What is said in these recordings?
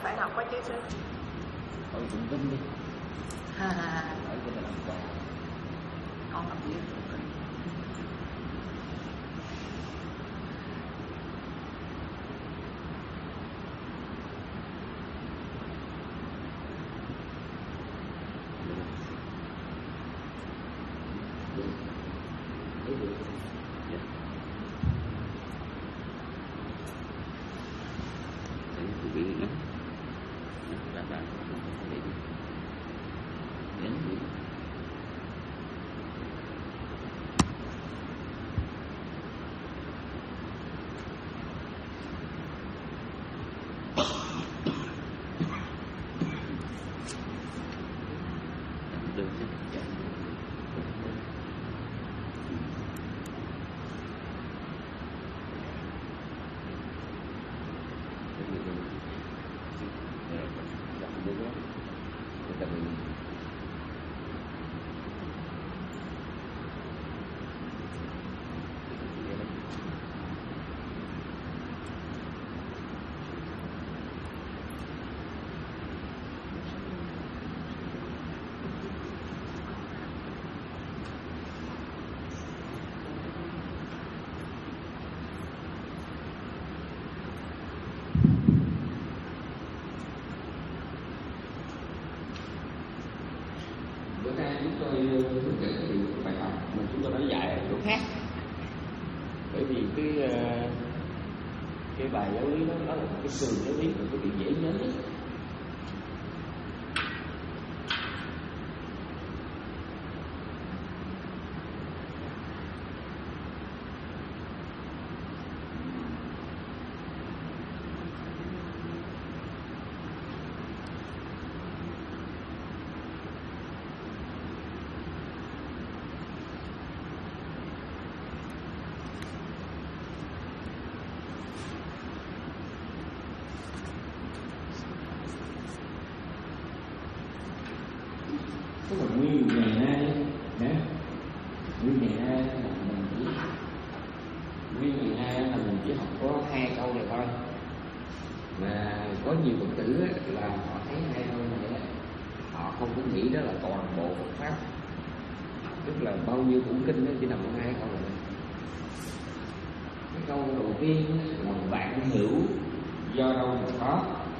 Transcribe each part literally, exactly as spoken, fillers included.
phải học quá chứ sư. Hỏi tụng kinh đi. Ha ha. Hỏi cái là làm quà. Con học nhiều tụng kinh. Chúng tôi hướng dẫn thì bài học mà chúng tôi đã dạy ở chỗ khác, bởi vì cái cái bài giáo lý đó nó là một cái sườn giáo lý mà quý vị dễ nhớ nhất. Tức là nguyên ngày nay nhé, nguyên ngày nay là mình chỉ nguyên ngày nay là mình chỉ học có hai câu này thôi, mà có nhiều Phật tử là họ thấy hai câu này họ không có nghĩ đó là toàn bộ Phật pháp, tức là bao nhiêu cuốn kinh đó chỉ nằm ở hai câu này. Cái câu đầu tiên là vạn hữu do đâu mà có.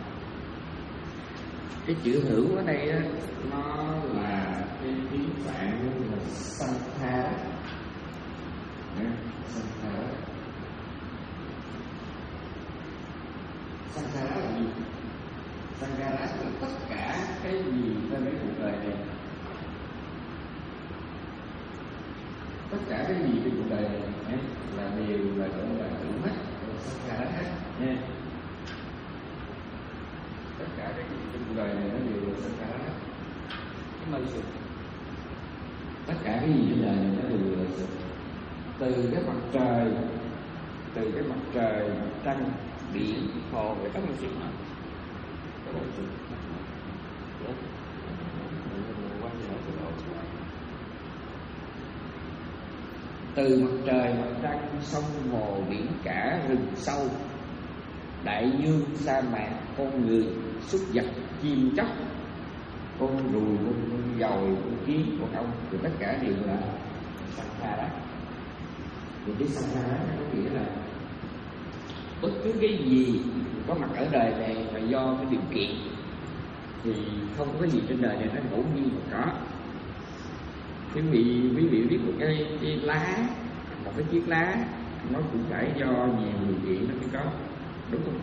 Cái chữ hữu ở đây đó, nó là cái tiếng Phạn là Sankhara. Sankhara. Sankhara là gì? Sankhara là tất cả cái gì trên cái cuộc đời này. Tất cả cái gì trên cuộc đời này là đều là gọi là hữu hết, Sankhara hết nha. Tất cả cái gì trên cuộc đời này nó đều là Sankhara hết. Tất cả cái gì trên đời này nó đều là từ cái mặt trời, từ cái mặt trời, mặt trăng, biển, hồ, cái các mọi chuyện nào. Từ mặt trời, mặt trăng, sông hồ, biển cả, rừng sâu, đại dương, sa mạc, con người, súc vật, chim chóc, con ruồi, con, con dòi, con kiến, con ong, thì tất cả đều là Sankhara. Thì cái Sankhara nó có nghĩa là bất cứ cái gì có mặt ở đời này là do cái điều kiện, thì không có cái gì trên đời này nó ngẫu nhiên mà có. Quý vị quý vị biết một cái, cái lá, một cái chiếc lá nó cũng phải do nhiều điều kiện nó mới có, đúng không?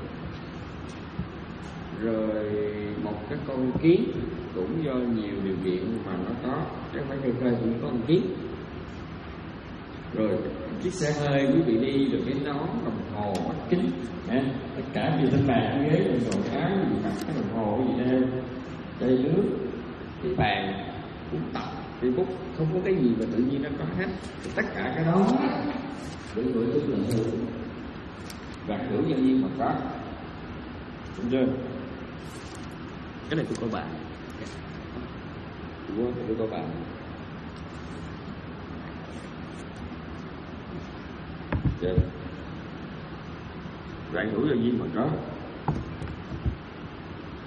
Rồi một cái con kiến cũng do nhiều điều kiện mà nó có, chứ không phải khơi khơi cũng có con kiến. Rồi chiếc xe hơi quý vị đi, rồi cái nón, đồng hồ, mắt kính, à, tất cả đều trên bàn ghế, rồi đồ áo, gì mặc cái đồng hồ gì đeo, chai nước, cái bàn, cuốn tập, cái bút, không có cái gì mà tự nhiên nó có hết. Thì tất cả cái đó được gọi tức là hữu, và hữu nhân nhiên mà có, đúng chưa? Cái này tôi có bạn, tôi tôi có bạn. Được. Vạn hữu nhân nhiên mà có.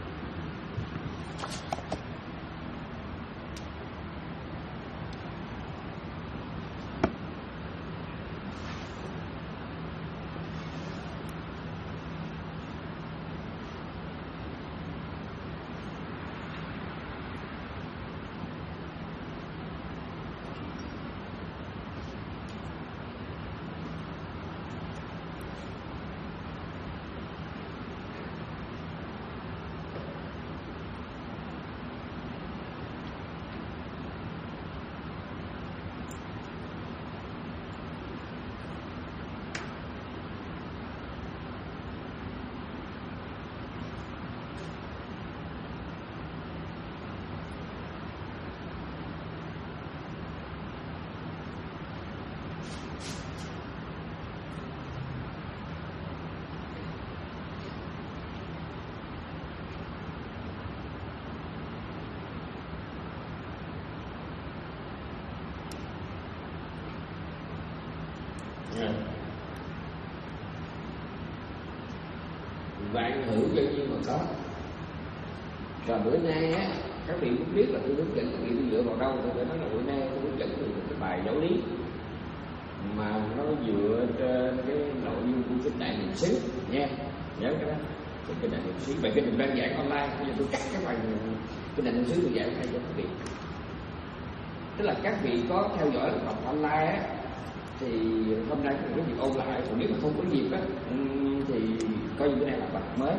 vạn hữu cho nhiên mà có. Và bữa nay á, các vị cũng biết là tôi hướng dẫn các vị đi dựa vào đâu. Tôi phải nói là bữa nay tôi hướng dẫn được một cái bài giáo lý mà nó dựa trên cái nội dung của kinh Đại Niệm xứ nha, nhớ cái đó. Kinh Đại Niệm xứ, bài kinh mình đang giảng online, bây giờ tôi cắt cái bài kinh Đại Niệm xứ tôi giảngให้cho các vị. Tức là các vị có theo dõi học online á, thì hôm nay có việc ôn lại, còn nếu mà không có dịp á thì coi như cái này là bài mới.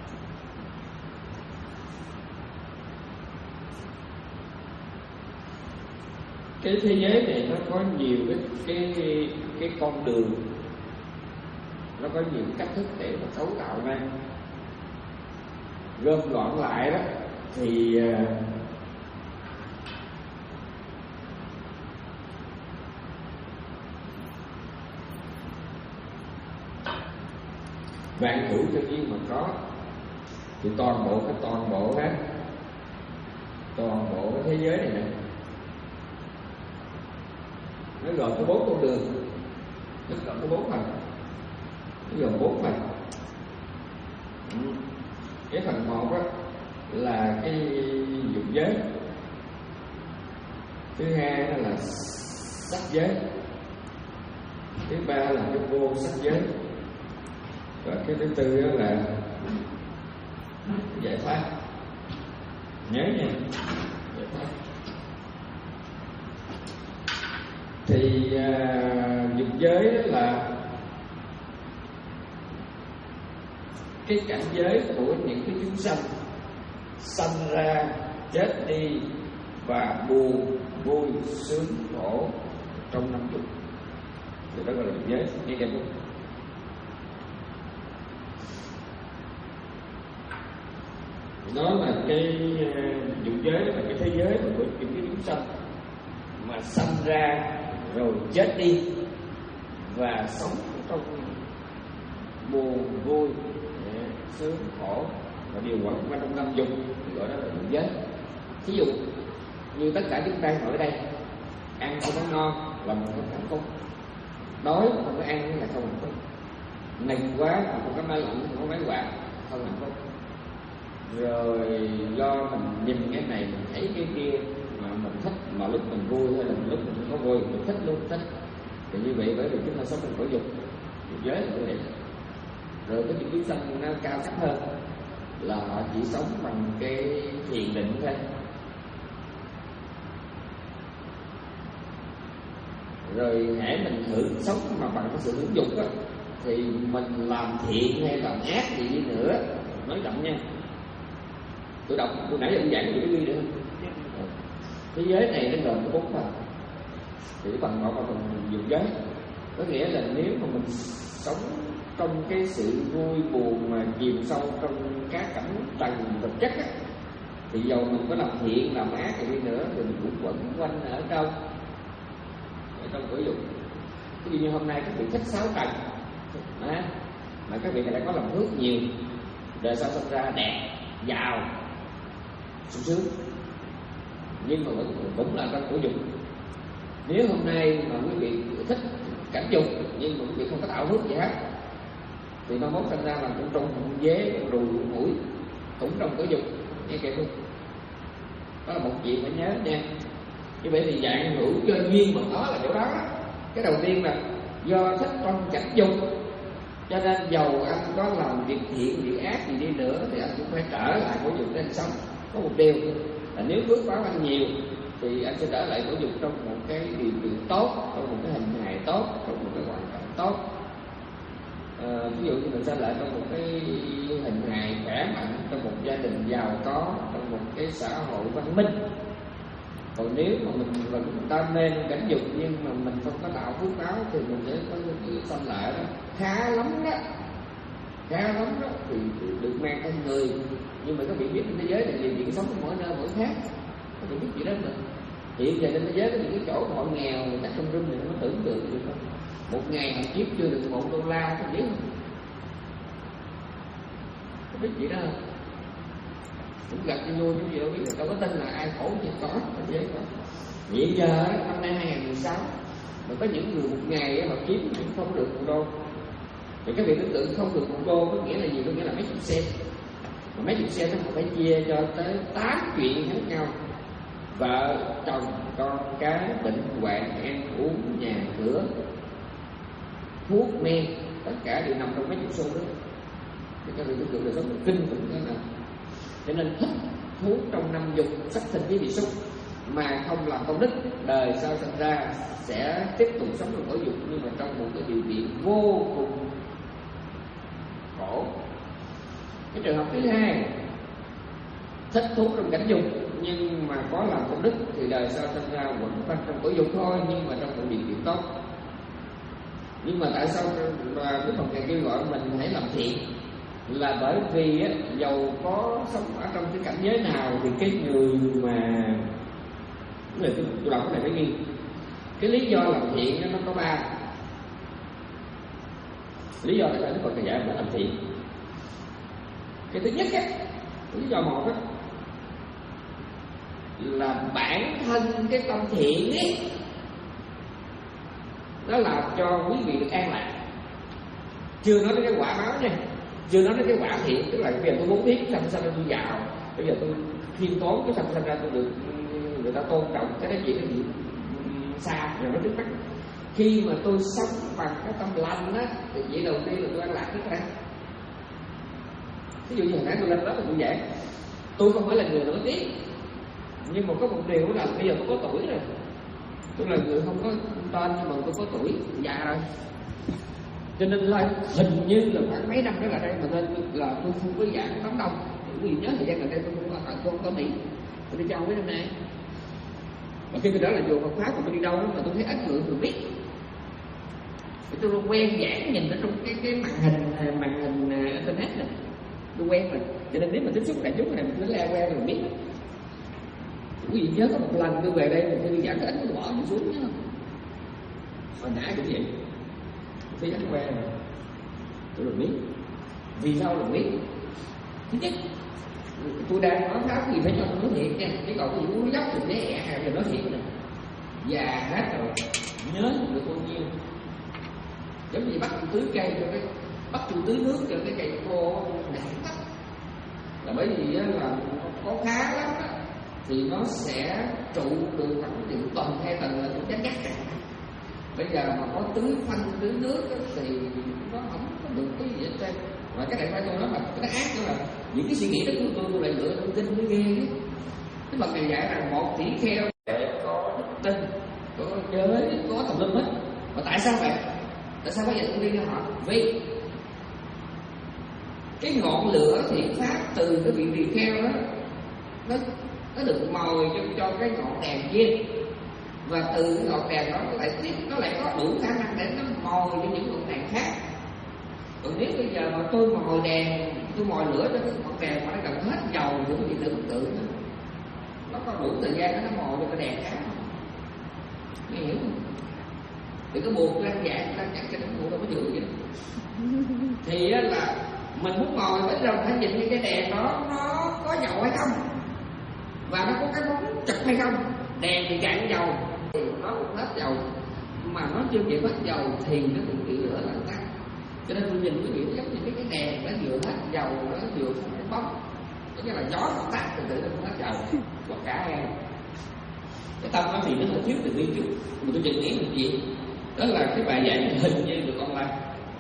Cái thế giới này nó có nhiều cái cái cái con đường, nó có nhiều cách thức để mà cấu tạo ra. Gom gọn lại đó thì vạn hữu tự nhiên mà có, thì toàn bộ cái toàn bộ đó, toàn bộ cái thế giới này nè, nó gồm có bốn con đường, nó gồm có bốn phần, nó gồm bốn phần. Cái phần một đó là cái dục giới, thứ hai đó là sắc giới, thứ ba là cái vô sắc giới, và cái thứ tư đó là giải thoát. Nhớ nha, giải thoát. Thì uh, dục giới đó là cái cảnh giới của những cái chúng sanh sanh ra, chết đi và buồn, vui, sướng, khổ trong năm dục. Thì đó gọi là dục giới. Nghe kịp không? Đó là cái uh, dục giới, là cái thế giới của những cái chúng sanh mà sanh ra rồi chết đi và sống trong buồn, vui, sướng, khổ và điều quẩn qua trong năm dục, thì gọi đó là dục giới. Thí dụ như tất cả chúng ta ở đây ăn không có ngon là mình không hạnh phúc, đói không có ăn là không hạnh phúc, nình quá mà không có máy lạnh, không có máy quạt không hạnh phúc. Rồi do mình nhìn cái này mình thấy cái kia mà mình thích, mà lúc mình vui hay là lúc mình không có vui mình thích luôn thích, thì như vậy bởi vì chúng ta sống trong khổ dục, dục giới là như vậy. Rồi có những chúng sanh nó cao cấp hơn là họ chỉ sống bằng cái thiền định thôi. Rồi hãy mình thử sống mà bằng cái sự hưởng dục á, thì mình làm thiện hay làm ác gì đi nữa, nói chậm nha. Tôi đọc, tôi nãy giờ tôi giảng gì cái ghi nữa. Thế giới này nó gồm có bốn phần. Thì cái phần một là phần dục giới, có nghĩa là nếu mà mình sống trong cái sự vui buồn mà chìm sâu trong các cảnh trần vật chất á, thì dầu mình có làm thiện làm ác gì đi nữa thì mình cũng quẩn quanh ở trong ở trong cõi dục. Ví dụ như hôm nay các vị thích sáu trần à, mà các vị đã có làm phước nhiều, đời sau sinh ra đẹp, giàu, sung sướng, nhưng mà vẫn cũng là trong cõi dục. Nếu hôm nay mà quý vị thích cảnh dục nhưng mà quý vị không có tạo phước gì hết, thì nó mốt sinh ra là cũng trong bụng dế, cũng đùi, cũng mũi, cũng trong cõi dục. Nghe kịp không? Đó là một chuyện phải nhớ nha. Như vậy thì dạng hữu cho duyên mà có là chỗ đó. Cái đầu tiên là do thích trong cảnh dục, cho nên dầu anh có làm việc thiện, việc ác gì đi nữa thì anh cũng phải trở lại cõi dục để anh sống. Có một điều là nếu phước báo anh nhiều thì anh sẽ trở lại cõi dục trong một cái điều kiện tốt, trong một cái hình hài tốt, trong một cái hoàn cảnh tốt. À, ví dụ như mình sẽ lại trong một cái hình hài khỏe mạnh, trong một gia đình giàu có, trong một cái xã hội văn minh. Còn nếu mà mình vẫn đam mê cảnh dục nhưng mà mình không có tạo phước báo thì mình sẽ có cái sanh lại đó khá lắm đó, khá lắm đó thì được mang con người. Nhưng mà các vị biết trên thế giới này điều kiện sống mỗi nơi mỗi khác, các vị biết gì đó mình. Hiện giờ trên thế giới có những cái chỗ họ nghèo, người ta trong rừng này nó tưởng tượng được không? Một ngày họ kiếm chưa được một đô la, có biết không? Có biết gì đó không? Cũng gặp cho vui chứ gì đâu biết, người ta có tin là ai khổ thì có, có thế có. Hiện giờ năm nay hai nghìn mười sáu mà có những người một ngày họ kiếm cũng không được một đô, Thì cái việc tưởng tượng không được một đô có nghĩa là gì? Có nghĩa là mấy chục xe. Mà mấy chục xe nó phải chia cho tới tám chuyện khác nhau: vợ, chồng, con cái, bệnh hoạn, ăn uống, nhà cửa, thuốc men, tất cả đều nằm trong mấy chục xu đó. Thì các vị tưởng tượng đời sống kinh khủng thế nào. Cho nên thích thú trong năm dục, sắc thịt với vị xúc mà không làm công đức, đời sau sinh ra sẽ tiếp tục sống trong cõi dục, nhưng mà trong một cái điều kiện vô cùng khổ. Cái trường hợp thứ hai, thích thú trong cảnh dục nhưng mà có làm công đức thì đời sau sinh ra vẫn quanh trong cõi dục thôi, nhưng mà trong một điều kiện tốt. Nhưng mà tại sao mà cái phần này kêu gọi mình hãy làm thiện? Là bởi vì á, dầu có sống ở trong cái cảnh giới nào thì cái người mà người tôi, tôi đọc cái này phải ghi cái lý do làm thiện nó có ba lý do tại Đức Phật dạy mình làm thiện. Cái thứ nhất á, lý do một á, là bản thân cái tâm thiện ấy nó làm cho quý vị được an lạc. Chưa nói đến cái quả báo nha, chưa nói đến cái quả thiện, tức là bây giờ tôi muốn biết sanh sanh ra tôi giàu, bây giờ tôi khiêm tốn cái sanh sanh ra tôi được người ta tôn trọng, cái đó chỉ là gì xa rồi nó trước mắt. Khi mà tôi sống bằng cái tâm lành á thì chỉ đầu tiên là tôi an lạc nhất ra. Ví dụ như hồi nãy tôi lên đó là tôi giảng, tôi không phải là người nổi tiếng, nhưng mà có một điều là bây giờ tôi có tuổi rồi, tôi là người không có tên nhưng mà tôi có tuổi già rồi, cho nên là hình như là khoảng mấy năm đó là đây mà nên là tôi không có giảng đám đông. Vì nhớ thời gian gần đây tôi không có tôi không có Mỹ, tôi đi châu mấy năm nay. Và khi tôi trở lại chùa Phật pháp mà tôi đi đâu đó mà tôi thấy ấn tượng tôi biết, thì tôi quen giảng nhìn ở trong cái cái màn hình màn hình internet này, tôi quen rồi. Cho nên nếu mà tiếp xúc đại chúng này mình cứ le que rồi biết. Quý vị nhớ có một lần tôi về đây mà tôi đi giảng cái ấn tôi bỏ mình xuống nhớ không? Hồi nãy cũng vậy, tôi ấn que rồi tôi được biết. Vì sao được biết? Thứ nhất, tôi đang nói pháp gì phải cho tôi nói thiệt nha, chứ còn tôi muốn dốc thì để ẹ rồi nói thiệt này. Già hết rồi, nhớ được bao nhiêu. Giống như bắt tôi tưới cây cho cái bắt tôi tưới nước cho cái cây khô nản lắm. Là bởi vì là có khá lắm đó, thì nó sẽ trụ được khoảng chừng tuần hai tuần là tôi chắc chắc cả. Bây giờ mà có tưới phân tưới nước đó, thì nó không có được cái gì hết trơn. Và cái này phải tôi nói là cái ác đó là những cái suy nghĩ đó của tôi tôi lại lựa trong kinh mới ghê ấy. Cái Phật này dạy rằng một tỷ kheo để có đức tin, có giới, có tầm lâm hết. Mà tại sao vậy? Tại sao bây giờ tôi đi cho họ? Vì cái ngọn lửa thiện pháp từ cái vị tỳ kheo đó nó nó được mồi cho, cho cái ngọn đèn kia, và từ cái ngọn đèn đó nó lại tiếp nó lại có đủ khả năng để nó mồi cho những ngọn đèn khác. Còn nếu bây giờ mà tôi mồi đèn, tôi mồi lửa cho cái ngọn đèn mà nó gần hết dầu thì quý vị tưởng tượng nó có đủ thời gian để nó mồi cho cái đèn khác không? Nghe hiểu không? Thì cái buộc lan dạng lan chặt cho nó buộc đâu có giữ vậy. Thì là mình muốn ngồi ở trong phải nhìn cái đèn đó nó có dầu hay không, và nó có cái bóng chụp hay không. Đèn thì cạn dầu thì nó cũng hết dầu, mà nó chưa chịu hết dầu thì nó cũng bị lửa làm tắt. Cho nên tôi nhìn cái việc giống như cái đèn nó vừa hết dầu, nó vừa không có bóng, có nghĩa là gió không tắt thì tự nó không hết dầu. Và cả em cái tâm đó thì nó hơi thiếu từ bi chút, mà tôi chợt nghĩ một chuyện, đó là cái bài giảng này hình như được online.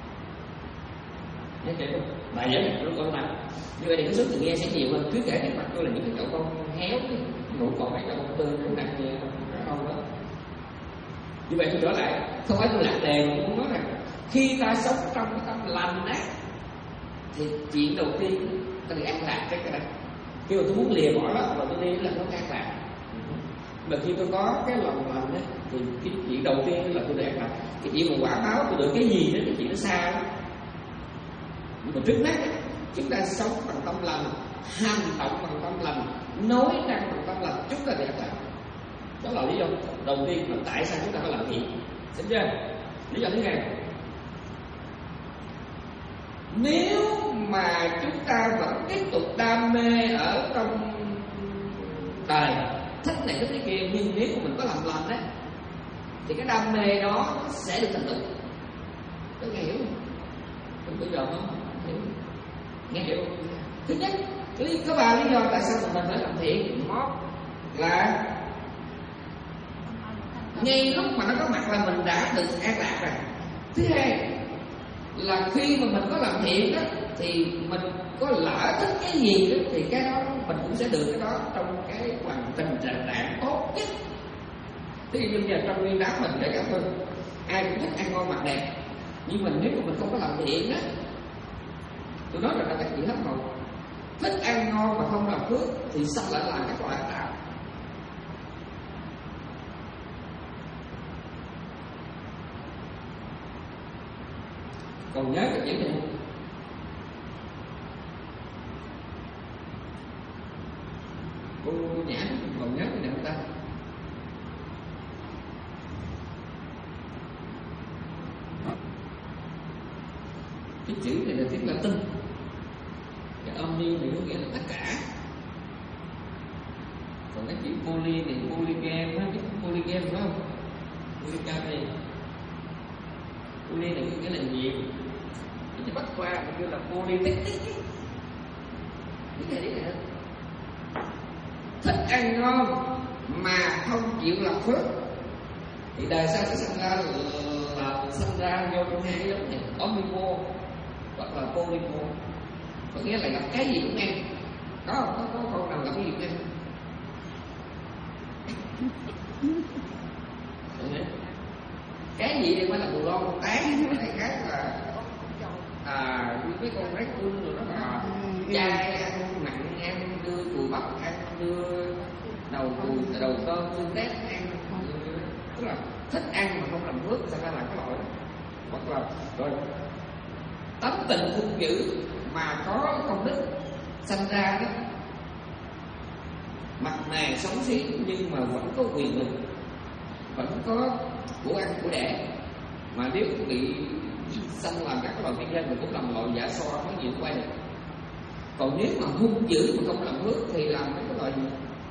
Thấy chưa? Bài giảng này được online, như vậy thì cái số người nghe sẽ nhiều hơn. Cứ kể trước mặt tôi là những cái cậu con héo, nụ còn mấy cậu con tươi cũng nặng nghe không đó. Như vậy tôi trở lại, không phải tôi lạc đề mà tôi muốn nói rằng khi ta sống trong cái tâm lành á thì chuyện đầu tiên ta được an lạc cái cái này. Khi mà tôi muốn lìa bỏ đó và tôi đi là nó an lạc. Mà khi tôi có cái lòng lành á thì cái chuyện đầu tiên là tôi được an lạc. Cái chuyện mà quả báo tôi được cái gì đó cái chuyện nó xa đó. Nhưng mà trước mắt á, chúng ta sống bằng tâm lành, hành động bằng tâm lành, nói năng bằng tâm lành, chúng ta được an lạc. Đó là lý do đầu tiên là tại sao chúng ta phải làm thiện. Đúng chưa? Lý do thứ hai, nếu mà chúng ta vẫn tiếp tục đam mê ở trong đời, thích này thích cái kia, nhưng nếu mà mình có làm lành đấy thì cái đam mê đó sẽ được thành tựu. Có nghe hiểu không? Không có giờ không? Nghe hiểu? Thứ nhất, lý có ba lý do tại sao mình phải làm thiện. Một là ngay lúc mà nó có mặt là mình đã được an lạc rồi. Thứ hai là khi mà mình có làm thiện đó thì mình có lỡ thích cái gì đó, thì cái đó mình cũng sẽ được cái đó trong cái hoàn tình trạng trạng tốt nhất. Ví dụ như giờ trong nguyên đám mình để cảm ơn ai cũng thích ăn ngon mặc đẹp, nhưng mình nếu mà mình không có làm thiện á, tôi nói rằng là các chị hết hồn. Thích ăn ngon mà không làm phước thì sao lại làm các loại tạo? Còn nhớ cái chữ này cô, cô Nhã còn nhớ cái này không ta? Cái chữ này là tiếng Latin, cái omni này có nghĩa là tất cả. Còn cái chữ poly này, polygam á, cái polygam phải không? Polygam này, poly này có nghĩa là nhiều. Cái chữ Bách Khoa kêu là polytechnic. Cái này này thích ăn ngon mà không chịu làm phước thì đời sau sẽ sinh ra là sinh ra vô trong hai cái giống này, omnivo hoặc là polymo, có nghĩa là gặp cái gì cũng ăn. Có không? Có, có con nào gặp cái gì cũng ăn? Cái gì thì phải là bù lon con tán, cái khác là à mấy con rác cưng rồi đó là chai ăn mặn, ăn đưa cùi bắp, ăn đưa đầu cùi đầu tôm xương tép ăn, tức là thích ăn mà không làm phước sẽ ra làm cái loại đó. Hoặc là rồi tấm tình hung dữ mà có công đức sanh ra đó, mặt mày xấu xí nhưng mà vẫn có quyền lực, vẫn có của ăn của đẻ, mà nếu bị sanh làm các loại thiên nhân thì cũng làm loại giả so có nhiều quay. Còn nếu mà hung dữ mà không làm phước thì làm mấy cái loại gì?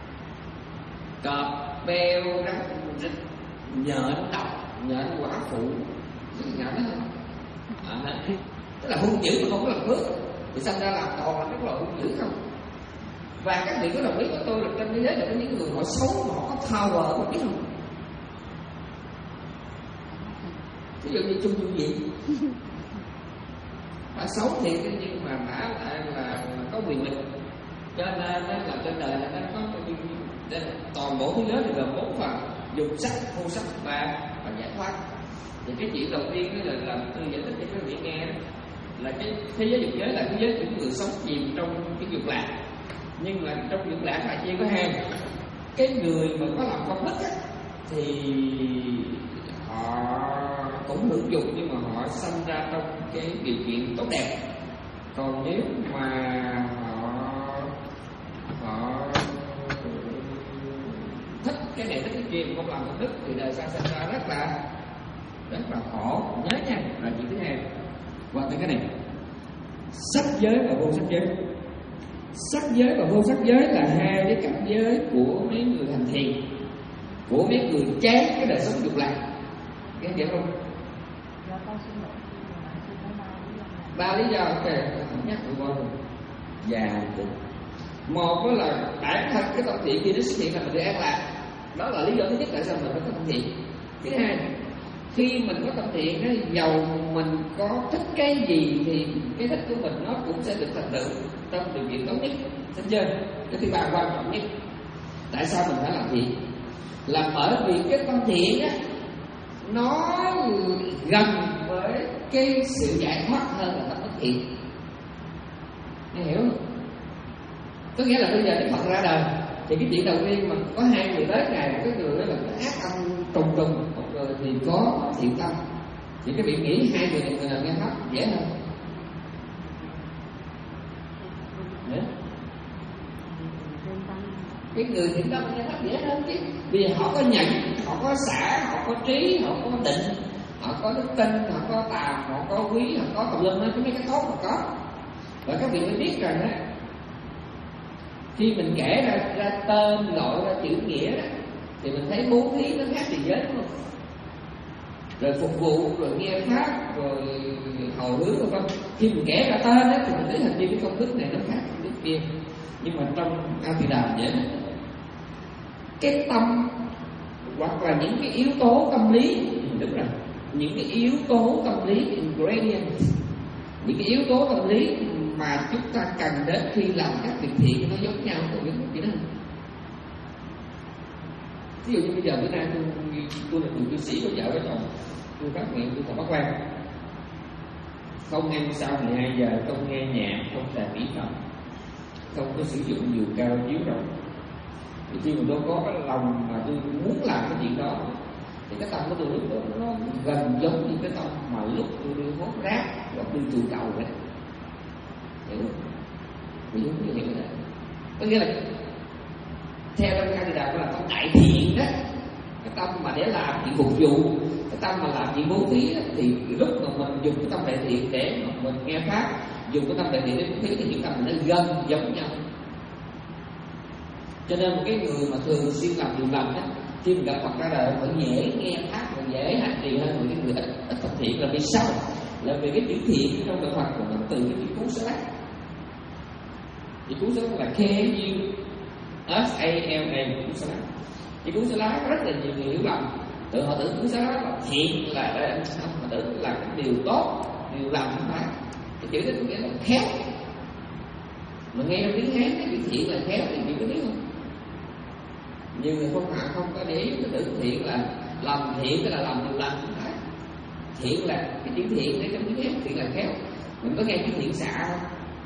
Cọp, beo, rắn, rít, nhện độc, nhện quả phụ, nhện đó không? À, tức là hung dữ mà không có làm phước thì sanh ra làm toàn là các loại hung dữ không? Và các vị có đồng ý với tôi là trên thế giới là có những người họ xấu mà họ có power, có biết không? Ví dụ như Trung Dung Diện, họ xấu thiệt nhưng mà đã là, là có quyền lực, cho nên là trên đời là nó có cái toàn bộ thế giới thì gồm bốn phần: dùng sắc, vô sắc và và giải thoát. Thì cái chuyện đầu tiên đó là làm tôi giải thích cho các vị nghe đó, là cái thế giới dục giới là thế giới những người sống chìm trong cái dục lạc, nhưng mà trong dục lạc là chỉ có hai. Cái người mà có làm công đức á, thì họ cũng hưởng dục nhưng mà họ sanh ra trong cái điều kiện tốt đẹp. Còn nếu mà họ họ thích cái này thích cái kia mà không làm công đức thì đời sau sanh ra rất là rất là khổ. Nhớ nha, là chuyện thứ hai. Và tới cái này, sắc giới và vô sắc giới. Sắc giới và vô sắc giới là hai cái cảnh giới của mấy người hành thiền, của mấy người chán cái đời sống dục lạc. Nghe hiểu không? Ba lý do, ok, không nhắc tụi con. Dạ, một đó là bản thân cái tâm thiện khi nó xuất hiện là mình được an lạc, đó là lý do thứ nhất tại sao mình phải có tâm thiện. Thứ hai, khi mình có tâm thiện á, dầu mình có thích cái gì thì cái thích của mình nó cũng sẽ được thành tựu trong điều kiện tốt nhất. Thấy chưa? Cái thứ ba quan trọng nhất, tại sao mình phải làm thiện? Là bởi vì cái tâm thiện á, nó gần với cái sự giải thoát hơn là tâm bất thiện. Nghe hiểu không? Có nghĩa là bây giờ Đức Phật ra đời thì cái chuyện đầu tiên mà có hai người tới Ngài, một cái người đó là cái ác tâm trùng trùng, một người thì có thiện tâm. Thì cái vị nghĩ hai người này người nào nghe pháp dễ hơn? Yeah. Cái người thiện tâm nghe pháp dễ hơn chứ, vì họ có nhận, họ có xả, họ có trí, họ có định, họ có đức tin, họ có tàm, họ có quý, họ có tùm lum hết, mấy cái tốt họ có. Và các vị phải biết rằng á, khi mình kể ra, ra tên, gọi ra chữ nghĩa đó, thì mình thấy bố thí nó khác tiền giới đúng không? rồi phục vụ, rồi nghe pháp, rồi hồi hướng vân vân. Khi mình kể ra tên đó thì mình thấy hình như cái công đức này nó khác công đức kia. Nhưng mà trong A Di Đà dễ cái tâm hoặc là những cái yếu tố tâm lý, đúng rồi, những cái yếu tố tâm lý ingredients, những cái yếu tố tâm lý mà chúng ta cần đến khi làm các việc thiện nó giống nhau, có giống gì đó. Ví dụ như bây giờ bữa nay tôi tôi là người cư sĩ có vợ với chồng, tôi phát nguyện tôi còn bắt quan, không ăn sau mười hai giờ, không nghe nhạc, không xài mỹ phẩm, không có sử dụng nhiều cao chiếu rộng. Thì khi mà tôi có cái lòng mà tôi muốn làm cái chuyện đó thì cái tâm của tôi lúc đó nó gần giống như cái tâm mà lúc tôi đi hốt rác hoặc đi chùa cầu vậy. Hiểu không? Ví dụ như vậy. Có nghĩa là theo trong A Di Đà là tâm đại thiện đó, cái tâm mà để làm chuyện phục vụ, cái tâm mà làm chuyện bố thí đó, thì lúc mà mình dùng cái tâm đại thiện để mà mình nghe pháp, dùng cái tâm đại thiện để bố thí thì những tâm mình nó gần giống nhau. Cho nên một cái người mà thường xuyên làm điều lành á, khi mình gặp Phật ra đời phải dễ nghe pháp và dễ hành trì hơn người cái người ít ít tập thiện. Là vì sao? Là vì cái chữ thiện trong đạo Phật của nó từ cái chữ cú xá. Chữ cú xá là K U S A L A, cú xá. Chữ cú xá rất là nhiều người hiểu lầm. Tự họ tưởng cú xá là thiện là để không, mà tưởng là cái điều tốt, điều lành không phải. Cái chữ đó có nghĩa là khéo. Mà nghe trong tiếng Hán cái chữ thiện là khéo thì chị có biết không? Nhiều người không hạ không có để ý, cái tưởng thiện là làm thiện, cái là làm điều lành không phải. Thiện là cái chữ thiện để trong tiếng Hán, thiện là khéo. Mình có nghe chữ thiện xạ không?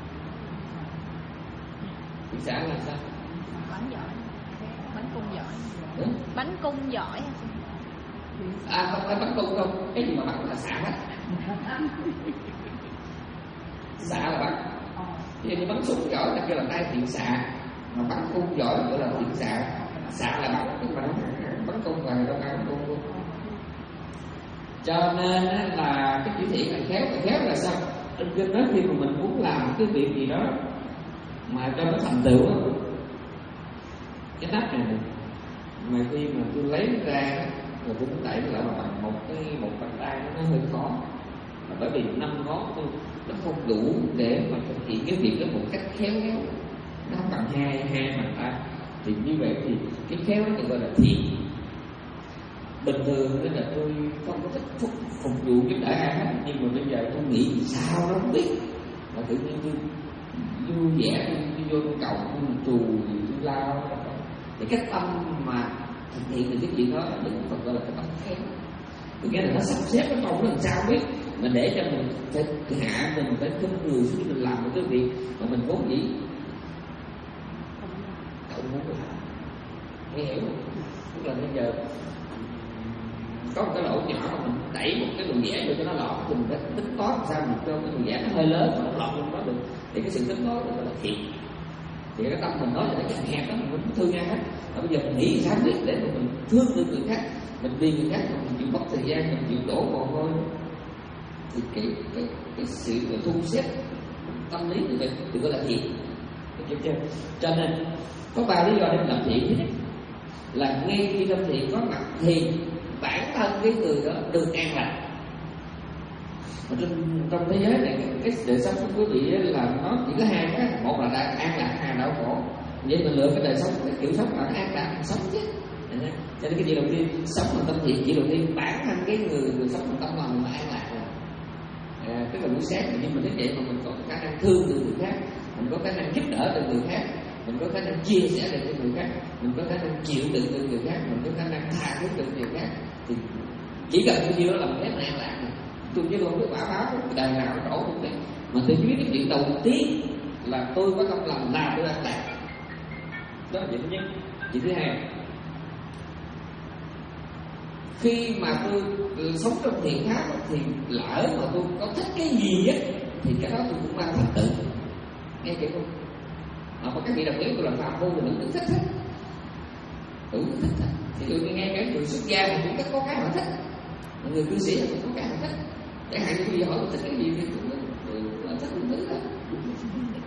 Thiện xạ là sao? Bánh giỏi, bánh cung giỏi. Đúng. Bánh cung giỏi. À không phải bánh cung không, cái gì mà bánh là xạ hết. Xạ là bánh. Ví dụ như bắn súng giỏi là kêu là tay thiện xạ, mà bắn cung giỏi gọi là thiện xạ. Xạ là bắn, nhưng mà nó bắn cung là đâu ai bắn cung luôn. Cho nên là cái chữ thiện là khéo, là khéo là sao? Trên kinh nói khi mà mình muốn làm cái việc gì đó mà cho nó thành tựu đó, cái nắp này mà khi mà tôi lấy nó ra rồi tôi cũng đẩy lại bằng một cái một bàn tay nó hơi khó, mà bởi vì năm ngón tôi nó không đủ để mà thực hiện cái việc đó một cách khéo léo, nó không bằng hai hai bàn tay. Thì như vậy thì cái khéo đó được gọi là thiện. Bình thường nên là tôi không có thích phục, phục vụ giúp đỡ ai hết, nhưng mà bây giờ tôi nghĩ sao nó không biết, mà tự nhiên tôi vui vẻ tôi vô tôi cầu tôi trù tôi lao. Thì cái tâm mà thực hiện được cái chuyện đó là Đức Phật gọi là cái tâm khéo. Tôi nghe là nó sắp xếp cái câu nó làm sao biết, mà để cho mình phải hạ mình phải khinh người xuống mình làm một cái việc mà mình vốn dĩ không muốn làm. Nghe hiểu không? Tức là bây giờ có một cái lỗ nhỏ mà mình đẩy một cái đường vẽ vô cho nó lọt thì mình phải tính toán làm sao mình cho cái đường vẽ nó hơi lớn mà nó lọt lên đó được. Thì cái sự tính toán đó là thiện. Thì cái tâm mình nói là nó chặt hẹp đó, mình không thương ai hết. Và bây giờ mình nghĩ sao biết để mà mình thương được người khác, mình vì người khác mà mình chịu mất thời gian, mình chịu đổ mồ hôi. Thì cái cái cái sự thu xếp tâm lý như vậy được gọi là thiện. Được chưa? Cho nên có ba lý do để mình làm thiện. Thứ nhất là ngay khi tâm thiện có mặt thì bản thân cái người đó được an lành. Ở trên trong thế giới này cái đời sống của quý vị là nó chỉ có hai cái, một là đã an lạc, hai là đau khổ. Vậy mình lựa cái đời sống, cái kiểu sống là an lạc sống chứ. Cho nên cái gì đầu tiên sống bằng tâm thiện, chỉ đầu tiên bản thân cái người người sống bằng tâm lòng là an lạc rồi. À, tức là buổi sáng thì mình thấy vậy mà mình có khả năng thương được người khác, mình có khả năng giúp đỡ được người khác, mình có khả năng chia sẻ được với người khác, mình có khả năng chịu đựng được người khác, mình có khả năng tha thứ được người khác, thì chỉ cần cái gì đó là mình thấy mình an lạc rồi. Tôi chứ không biết quả báo đời nào nó đổ không đấy, mà tôi chỉ biết cái chuyện đầu tiên là tôi có công làm làm tôi an lạc. Đó là chuyện thứ nhất. Chuyện thứ hai, khi mà tôi sống trong thiện pháp thì lỡ mà tôi có thích cái gì á thì cái đó tôi cũng mang thành tựu. Nghe chị không? À, mà các vị đồng ý tôi làm phàm phu thì đừng thích hết, đủ thích hết. Ví dụ như nghe cái người xuất gia thì cũng có cái họ thích, người cư sĩ cũng có cái họ thích. Chẳng hạn như bây giờ hỏi tôi thích cái gì thì tôi là thích những thứ đó.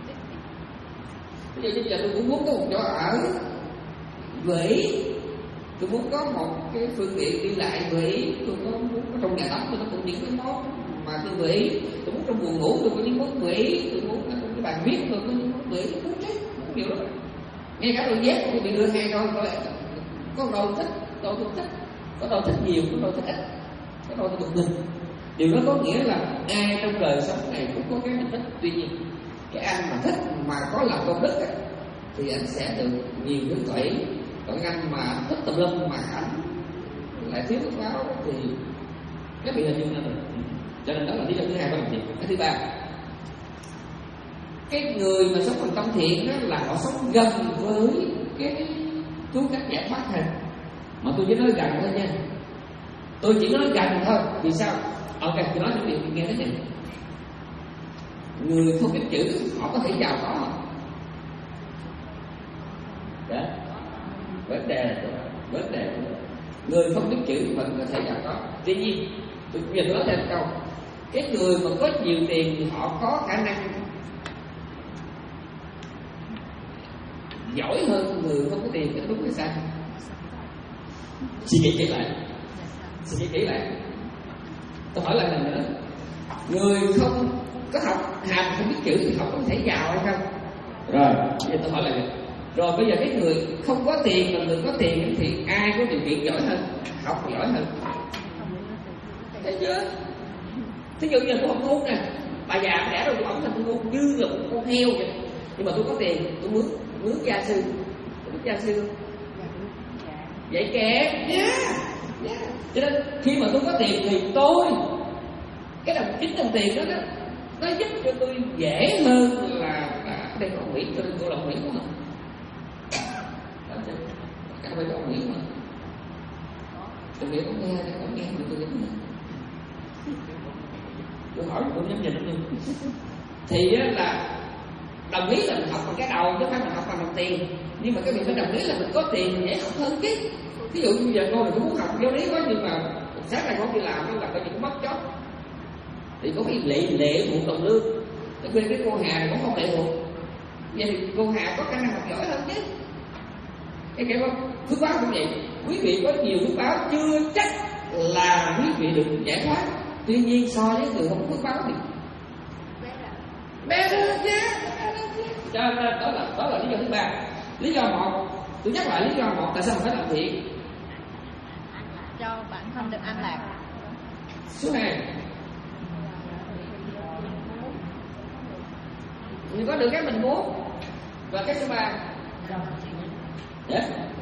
Ví dụ như bây giờ tôi cũng muốn có một chỗ ở Mỹ, tôi muốn có một cái phương tiện đi lại vừa ý, tôi có muốn có trong nhà tắm tôi có những cái món mà tôi vừa ý, tôi muốn trong buồng ngủ tôi có những món vừa ý, tôi muốn trong cái bàn viết tôi có những món vừa ý, tôi muốn chết, muốn nhiều lắm. Ngay cả đôi dép tôi bị đưa hai đôi, có có đôi thích, đôi tôi thích, có đôi thích nhiều, có đôi thích ít, có đôi tôi bực mình. Điều đó có nghĩa là ai trong đời sống này cũng có cái mình thích. Tuy nhiên cái anh mà thích mà có làm công đức ấy, thì anh sẽ được nhiều thứ thủy. Còn anh mà thích tùm lum mà anh lại thiếu phước báo thì cái bị hình dung ra rồi. Cho nên đó là lý do thứ hai phải làm gì. Cái thứ ba, cái người mà sống bằng tâm thiện đó là họ sống gần với cái cứu cánh giải thoát hơn. Mà tôi chỉ nói gần thôi nha, tôi chỉ nói gần thôi. Vì sao? Ok, tôi nói cho điều nghe thế này. Người không biết chữ họ có thể giàu có không? Đó, vấn đề là vấn đề người không biết chữ vẫn có thể giàu có. Tuy nhiên tôi bây giờ nói thêm câu, cái người mà có nhiều tiền thì họ có khả năng giỏi hơn người không có tiền. Cái đúng hay sai? Suy nghĩ kỹ lại, suy nghĩ kỹ lại. Tôi hỏi lại lần nữa, người không có học hành không biết chữ thì họ có thể giàu hay không? Rồi bây giờ tôi hỏi lại, rồi bây giờ cái người không có tiền và người có tiền thì ai có điều kiện giỏi hơn, học giỏi hơn? Thấy chưa? Thí dụ như tôi không ngu nè, bà già đẻ rồi tôi ổng thành tôi ngu như là một con heo vậy, nhưng mà tôi có tiền, tôi mướn mướn gia sư, tôi biết gia sư không? Vậy kẹp nhá, yeah. Cho nên khi mà tôi có tiền thì tôi cái đồng chính đồng tiền đó, đó nó giúp cho tôi dễ hơn là là đây có Nguyễn, cho nên tôi là Nguyễn đúng không? Cả bây có Nguyễn mà tôi nghĩ có nghe, có nghe thì tôi nhắm nhìn. Tôi hỏi tôi nhắm nhìn không? Thì là đồng ý là mình học bằng cái đầu chứ không phải mình học bằng đồng tiền. Nhưng mà cái việc phải đồng ý là mình có tiền thì dễ học hơn chứ. Ví dụ như giờ cô này cũng muốn học giáo lý quá, nhưng mà sáng nay con đi làm nó là coi như cũng mất chót thì có cái lệ lệ thuộc đồng lương. Tại vì cái cô Hà này cũng không lệ thuộc, vậy thì cô Hà có khả năng học giỏi hơn chứ. Cái kiểu không? Phước báo cũng vậy. Quý vị có nhiều phước báo chưa chắc là quý vị được giải thoát. Tuy nhiên so với người không có phước báo thì bé được chứ. Cho nên đó là đó là lý do thứ ba. Lý do một, tôi nhắc lại lý do một tại sao mình phải làm thiện. Cho bản thân được an lạc. Số hai, mình có được cái mình muốn. Và cái số ba, yeah.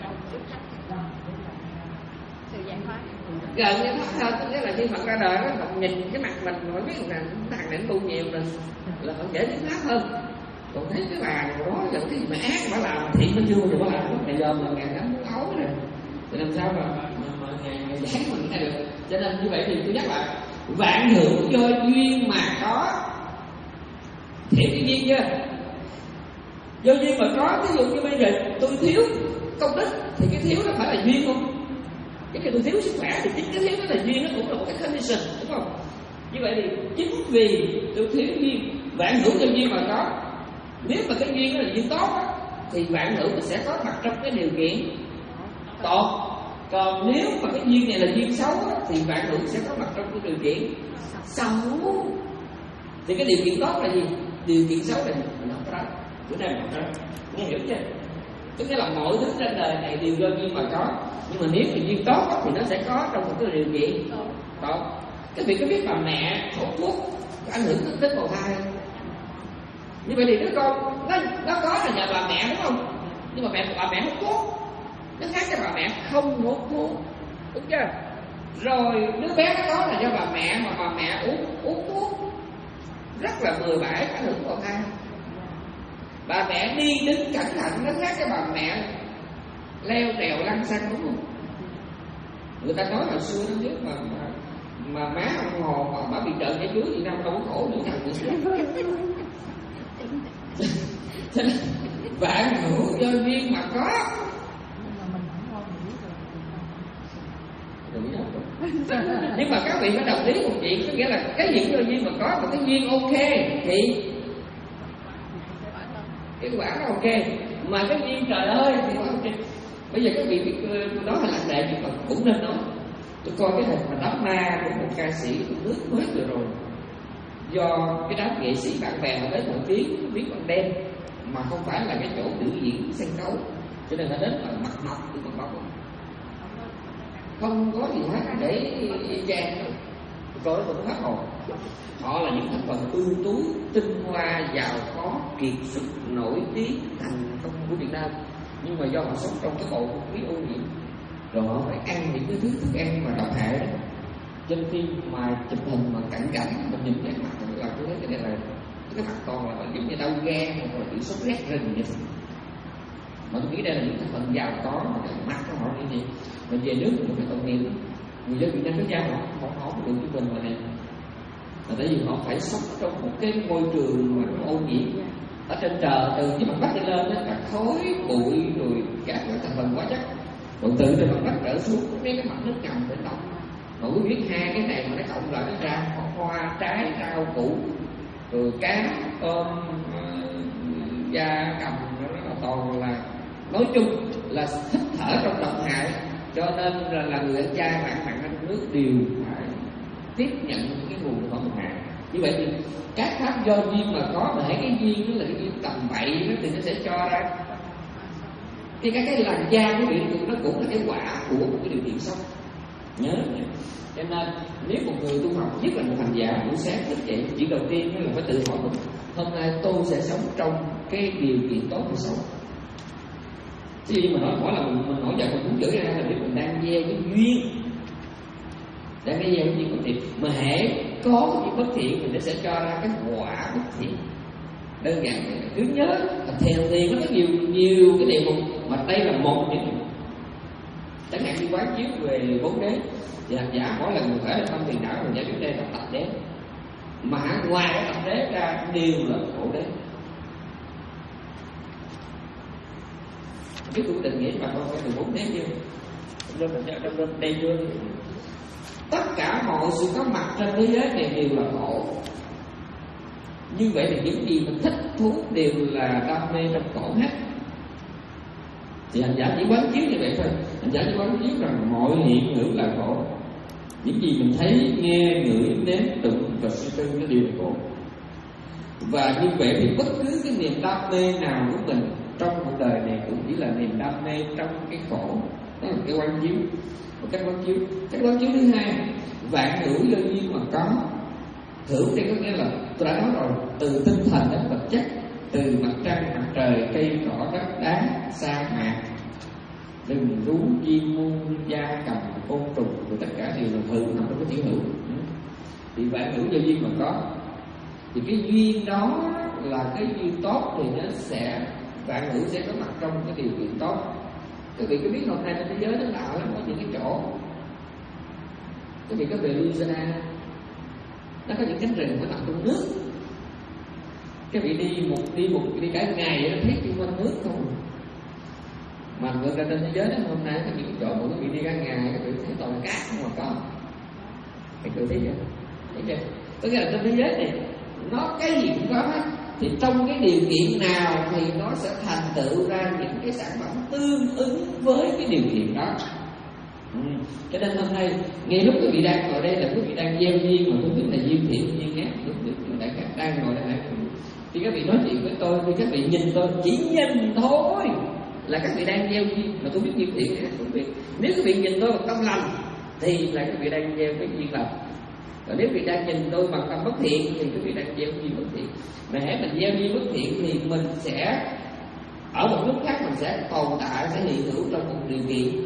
Sự giải thoát. Gần như thoát hơn, tức nghĩa là khi Phật ra đời đó, Phật nhìn cái mặt mình mới biết là thằng này tu nhiều là là Phật dễ tiến thoát hơn. Còn thấy cái bà nào đó là cái gì mà ác bà làm thiện nó vui thì bà làm lúc này giờ mà ngày tháng muốn ấu rồi thì làm sao mà mà, mà ngày ngày giải mình nghe được. Cho nên như vậy thì tôi nhắc lại, vạn hữu do duyên mà có. Thiện cái duyên chưa? Do duyên mà có. Ví dụ như bây giờ tôi thiếu công đức thì cái thiếu nó phải là duyên không? Cái khi tôi thiếu sức khỏe thì chính cái thiếu đó là duyên, nó cũng là một cái condition, đúng không? Như vậy thì chính vì tôi thiếu duyên, vạn hữu do duyên mà có. Nếu mà cái duyên đó là duyên tốt đó, thì vạn hữu sẽ có mặt trong cái điều kiện tốt. Còn nếu mà cái duyên này là duyên xấu đó, thì vạn hữu sẽ có mặt trong cái điều kiện xấu. Thì cái điều kiện tốt là gì? Điều kiện xấu là gì? Mình không có đó. Bữa nay mình không có đó. Nghe hiểu chưa? Tức là mọi thứ trên đời này đều do duyên mà có. Nhưng mà nếu thì duyên tốt đó, thì nó sẽ có trong một cái điều kiện tốt. Cái việc có biết bà mẹ hút thuốc có ảnh hưởng đến bào thai không? Như vậy thì đứa con nó, nó có là nhờ bà mẹ đúng không? Nhưng mà mẹ bà mẹ hút thuốc, nó khác với bà mẹ không hút thuốc, đúng chưa? Rồi đứa bé nó có là do bà mẹ mà bà mẹ uống uống thuốc rất là bừa bãi, ảnh hưởng bào thai. Bà mẹ đi đứng cẩn thận nó khác với bà mẹ leo trèo lăn xăng, đúng không? Người ta nói hồi xưa nó biết mà mà, mà má ông Hồ mà bà bị trợn cái chuối gì đâu đâu có khổ nữa thằng nữa. Cho nên vạn hữu do duyên mà có. Nhưng mà các vị phải đồng ý một chuyện, có nghĩa là cái gì do duyên mà có, mà cái duyên ok thì cái quả nó ok, mà cái duyên trời ơi thì không ok. Bây giờ các vị biết nói là lạc đề nhưng mà cũng nên nói. Tôi coi cái hình mà đám ma của một ca sĩ nước mới vừa rồi, do cái đám nghệ sĩ bạn bè họ đến nổi tiếng biết bằng đen mà không phải là cái chỗ biểu diễn sân khấu, cho nên họ đến bằng mặt mộc từ mặt mộc, không có gì hết để y chang. Coi tôi cũng hết hồn. Họ là những thành phần ưu tú, tinh hoa, giàu có, kiệt xuất, nổi tiếng, thành công của Việt Nam, nhưng mà do họ sống trong cái bầu không khí ô nhiễm, rồi họ phải ăn những cái thứ thức ăn mà độc hại đó. Trên khi mà chụp hình mà cảnh cảnh mình nhìn cái mặt mình là tôi thấy cái này là cái mặt còn là giống như đau gan hoặc là bị sốt rét rừng vậy. Mà tôi nghĩ đây là những thành phần giàu có mà cái mặt của họ như vậy. Mình về nước mình phải tội nghiệp. Người dân Việt Nam nói ra họ họ họ không được như mình mà này. Là tại vì họ phải sống trong một cái môi trường mà nó ô nhiễm. Ở trên trời từ cái mặt đất đi lên đó là khói bụi rồi các cái thành phần hóa chất, rồi từ trên mặt đất trở xuống mấy cái mặt nước ngầm để động. Mà quý biết hai cái này mà nó cộng lại nó ra hoa trái rau củ rồi cá tôm da cầm, nó toàn là nói chung là thích thở trong độc hại, cho nên là, là người ăn chay và ăn mặn ở trong nước đều phải tiếp nhận cái nguồn độc hại. Như vậy thì các pháp do duyên mà có, mà hãy cái duyên đó là cái duyên tầm bậy đó, thì nó sẽ cho ra thì các cái làn da của vị nó cũng là cái quả của một cái điều kiện sống. Nhớ nhỉ? Cho nên nếu một người tu học, nhất là một hành giả, buổi sáng thức dậy, chuyện đầu tiên là phải tự hỏi mình hôm nay tôi sẽ sống trong cái điều kiện tốt hay xấu. Chứ gì mà nói hỏi là mình, mình hỏi giờ mình cũng chửi ra là biết mình đang gieo cái duyên, đang gieo cái duyên bất thiện. Mà hễ có cái duyên bất thiện thì nó sẽ cho ra cái quả bất thiện. Đơn giản cứ nhớ theo tiền nó có nhiều nhiều cái điều mà đây là một những, chẳng hạn như quán chiếu về bốn đế thì hành giả mỗi lần mình khởi lên tâm phiền não mình giải quyết đây là tập đế, mà ngoài cái tập đế ra đều là khổ đế. Biết tôi định nghĩa bà con phải từ bốn đế chưa? Trong trong trong đây chưa? Tất cả mọi sự có mặt trên thế giới này đều là khổ. Như vậy thì những gì mình thích thú đều là đam mê trong khổ hết. Thì hành giả chỉ quán chiếu như vậy thôi. Hành giả chỉ quán chiếu rằng mọi hiện hữu là khổ. Những gì mình thấy, nghe, ngửi, nếm, đụng và suy tư nó đều là khổ. Và như vậy thì bất cứ cái niềm đam mê nào của mình trong cuộc đời này cũng chỉ là niềm đam mê trong cái khổ. Đó là cái quán chiếu. Một cách quán chiếu. Cách quán chiếu thứ hai, vạn hữu do duyên mà có. Hữu đây có nghĩa là tôi đã nói rồi, từ tinh thần đến vật chất, từ mặt trăng, mặt trời, cây cỏ, đất đá, sa mạc, rừng rú, chim muôn, gia cầm, côn trùng, rồi tất cả đều là hữu, nằm trong cái chữ hữu. Thì vạn hữu do duyên mà có, thì cái duyên đó là cái duyên tốt thì nó sẽ vạn hữu sẽ có mặt trong cái điều kiện tốt. Các vị có biết hôm nay trên thế giới nó lạ lắm, có những cái chỗ các vị có về Louisiana, nó có những cánh rừng nó nằm trong nước. Các vị đi một đi một đi cả ngày nó thấy chung quanh nước không. Mà ngược ra trên thế giới đó hôm nay có những chỗ mà các vị đi cả ngày các vị thấy toàn là cát không mà có. Các vị thấy chưa? Thấy chưa? Có nghĩa là trên thế giới này nó cái gì cũng có hết. Thì trong cái điều kiện nào thì nó sẽ thành tựu ra những cái sản phẩm tương ứng với cái điều kiện đó. Ừ. Cho nên hôm nay ngay lúc quý vị đang ngồi đây là quý vị đang gieo duyên mà tôi biết là duyên thiện duyên ác, đúng được đại các đang ngồi đây này. Thì các vị nói chuyện với tôi, thì các vị nhìn tôi chỉ nhìn thôi là các vị đang gieo duyên, mà tôi biết duyên thiện ác tôi biết. Nếu các vị nhìn tôi bằng tâm lành thì là các vị đang gieo cái duyên lành. Và nếu vị đang nhìn tôi bằng tâm bất thiện thì các vị đang gieo duyên bất thiện. Mà hễ mình gieo duyên bất thiện thì mình sẽ ở một lúc khác mình sẽ tồn tại, sẽ hiện hữu trong một điều kiện.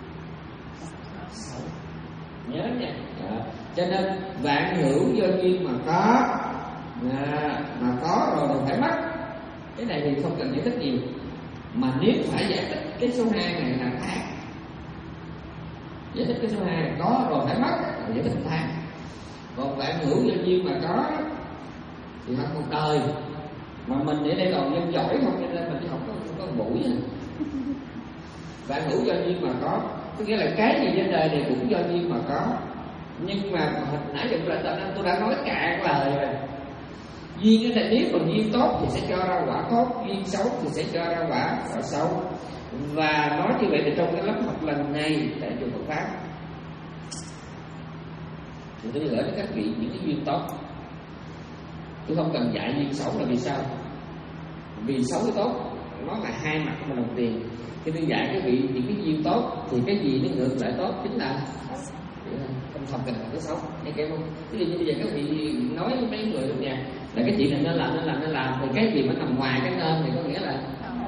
Nhớ nha. Đó. Cho nên vạn hữu do duyên mà có, à, mà có rồi thì phải mất. Cái này thì không cần giải thích nhiều. Mà nếu phải giải thích cái số hai này là khác. Giải thích cái số hai này có rồi phải mất, giải thích khác. Còn vạn hữu do duyên mà có thì hết một đời. Mà mình ở đây còn nhân giỏi không, cho nên mình chỉ học có không có buổi. Vạn hữu do duyên mà có, có nghĩa là cái gì trên đời này cũng do duyên mà có. Nhưng mà hồi nãy giờ là tôi đã nói cạn lời rồi. Duyên ở đây nếu còn duyên tốt thì sẽ cho ra quả tốt, duyên xấu thì sẽ cho ra quả quả xấu. Và nói như vậy thì trong cái lớp học lần này tại chùa Phật Pháp thì tôi gửi đến các vị những cái duyên tốt. Tôi không cần dạy duyên xấu là vì sao? Vì xấu với tốt nó là hai mặt của đồng tiền. Khi tôi dạy các vị những cái duyên tốt thì cái gì nó ngược lại tốt chính là không không cần cái xấu, nghe kém không? Ví dụ như bây giờ các vị nói với mấy người trong nhà là cái chuyện này nên làm nên làm nên làm thì cái gì mà nằm ngoài cái nên thì có nghĩa là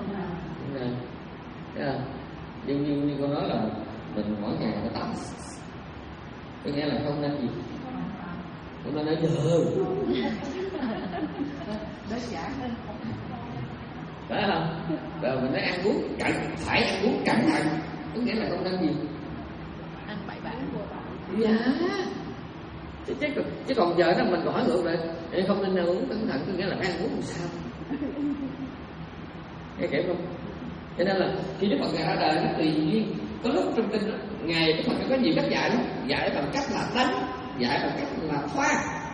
như như như cô nói là mình mỗi ngày phải tắm, có nghĩa là không nên gì, không nên nói dơ, phải không? Rồi mình nói ăn uống cẩn, phải ăn uống cẩn thận, có nghĩa là không nên gì, ăn bậy bạ. Dạ. Chứ, chứ, chứ còn giờ đó mình hỏi ngược lại không nên ăn uống cẩn thận, có nghĩa là ăn uống làm sao? Nghe kể không? Cho nên là khi Đức Phật Ngài ra đời nó tùy duyên. Có lúc trong kinh đó, Ngài Đức Phật có nhiều cách dạy lắm. Dạy bằng cách là đánh, dạy bằng cách là thoa.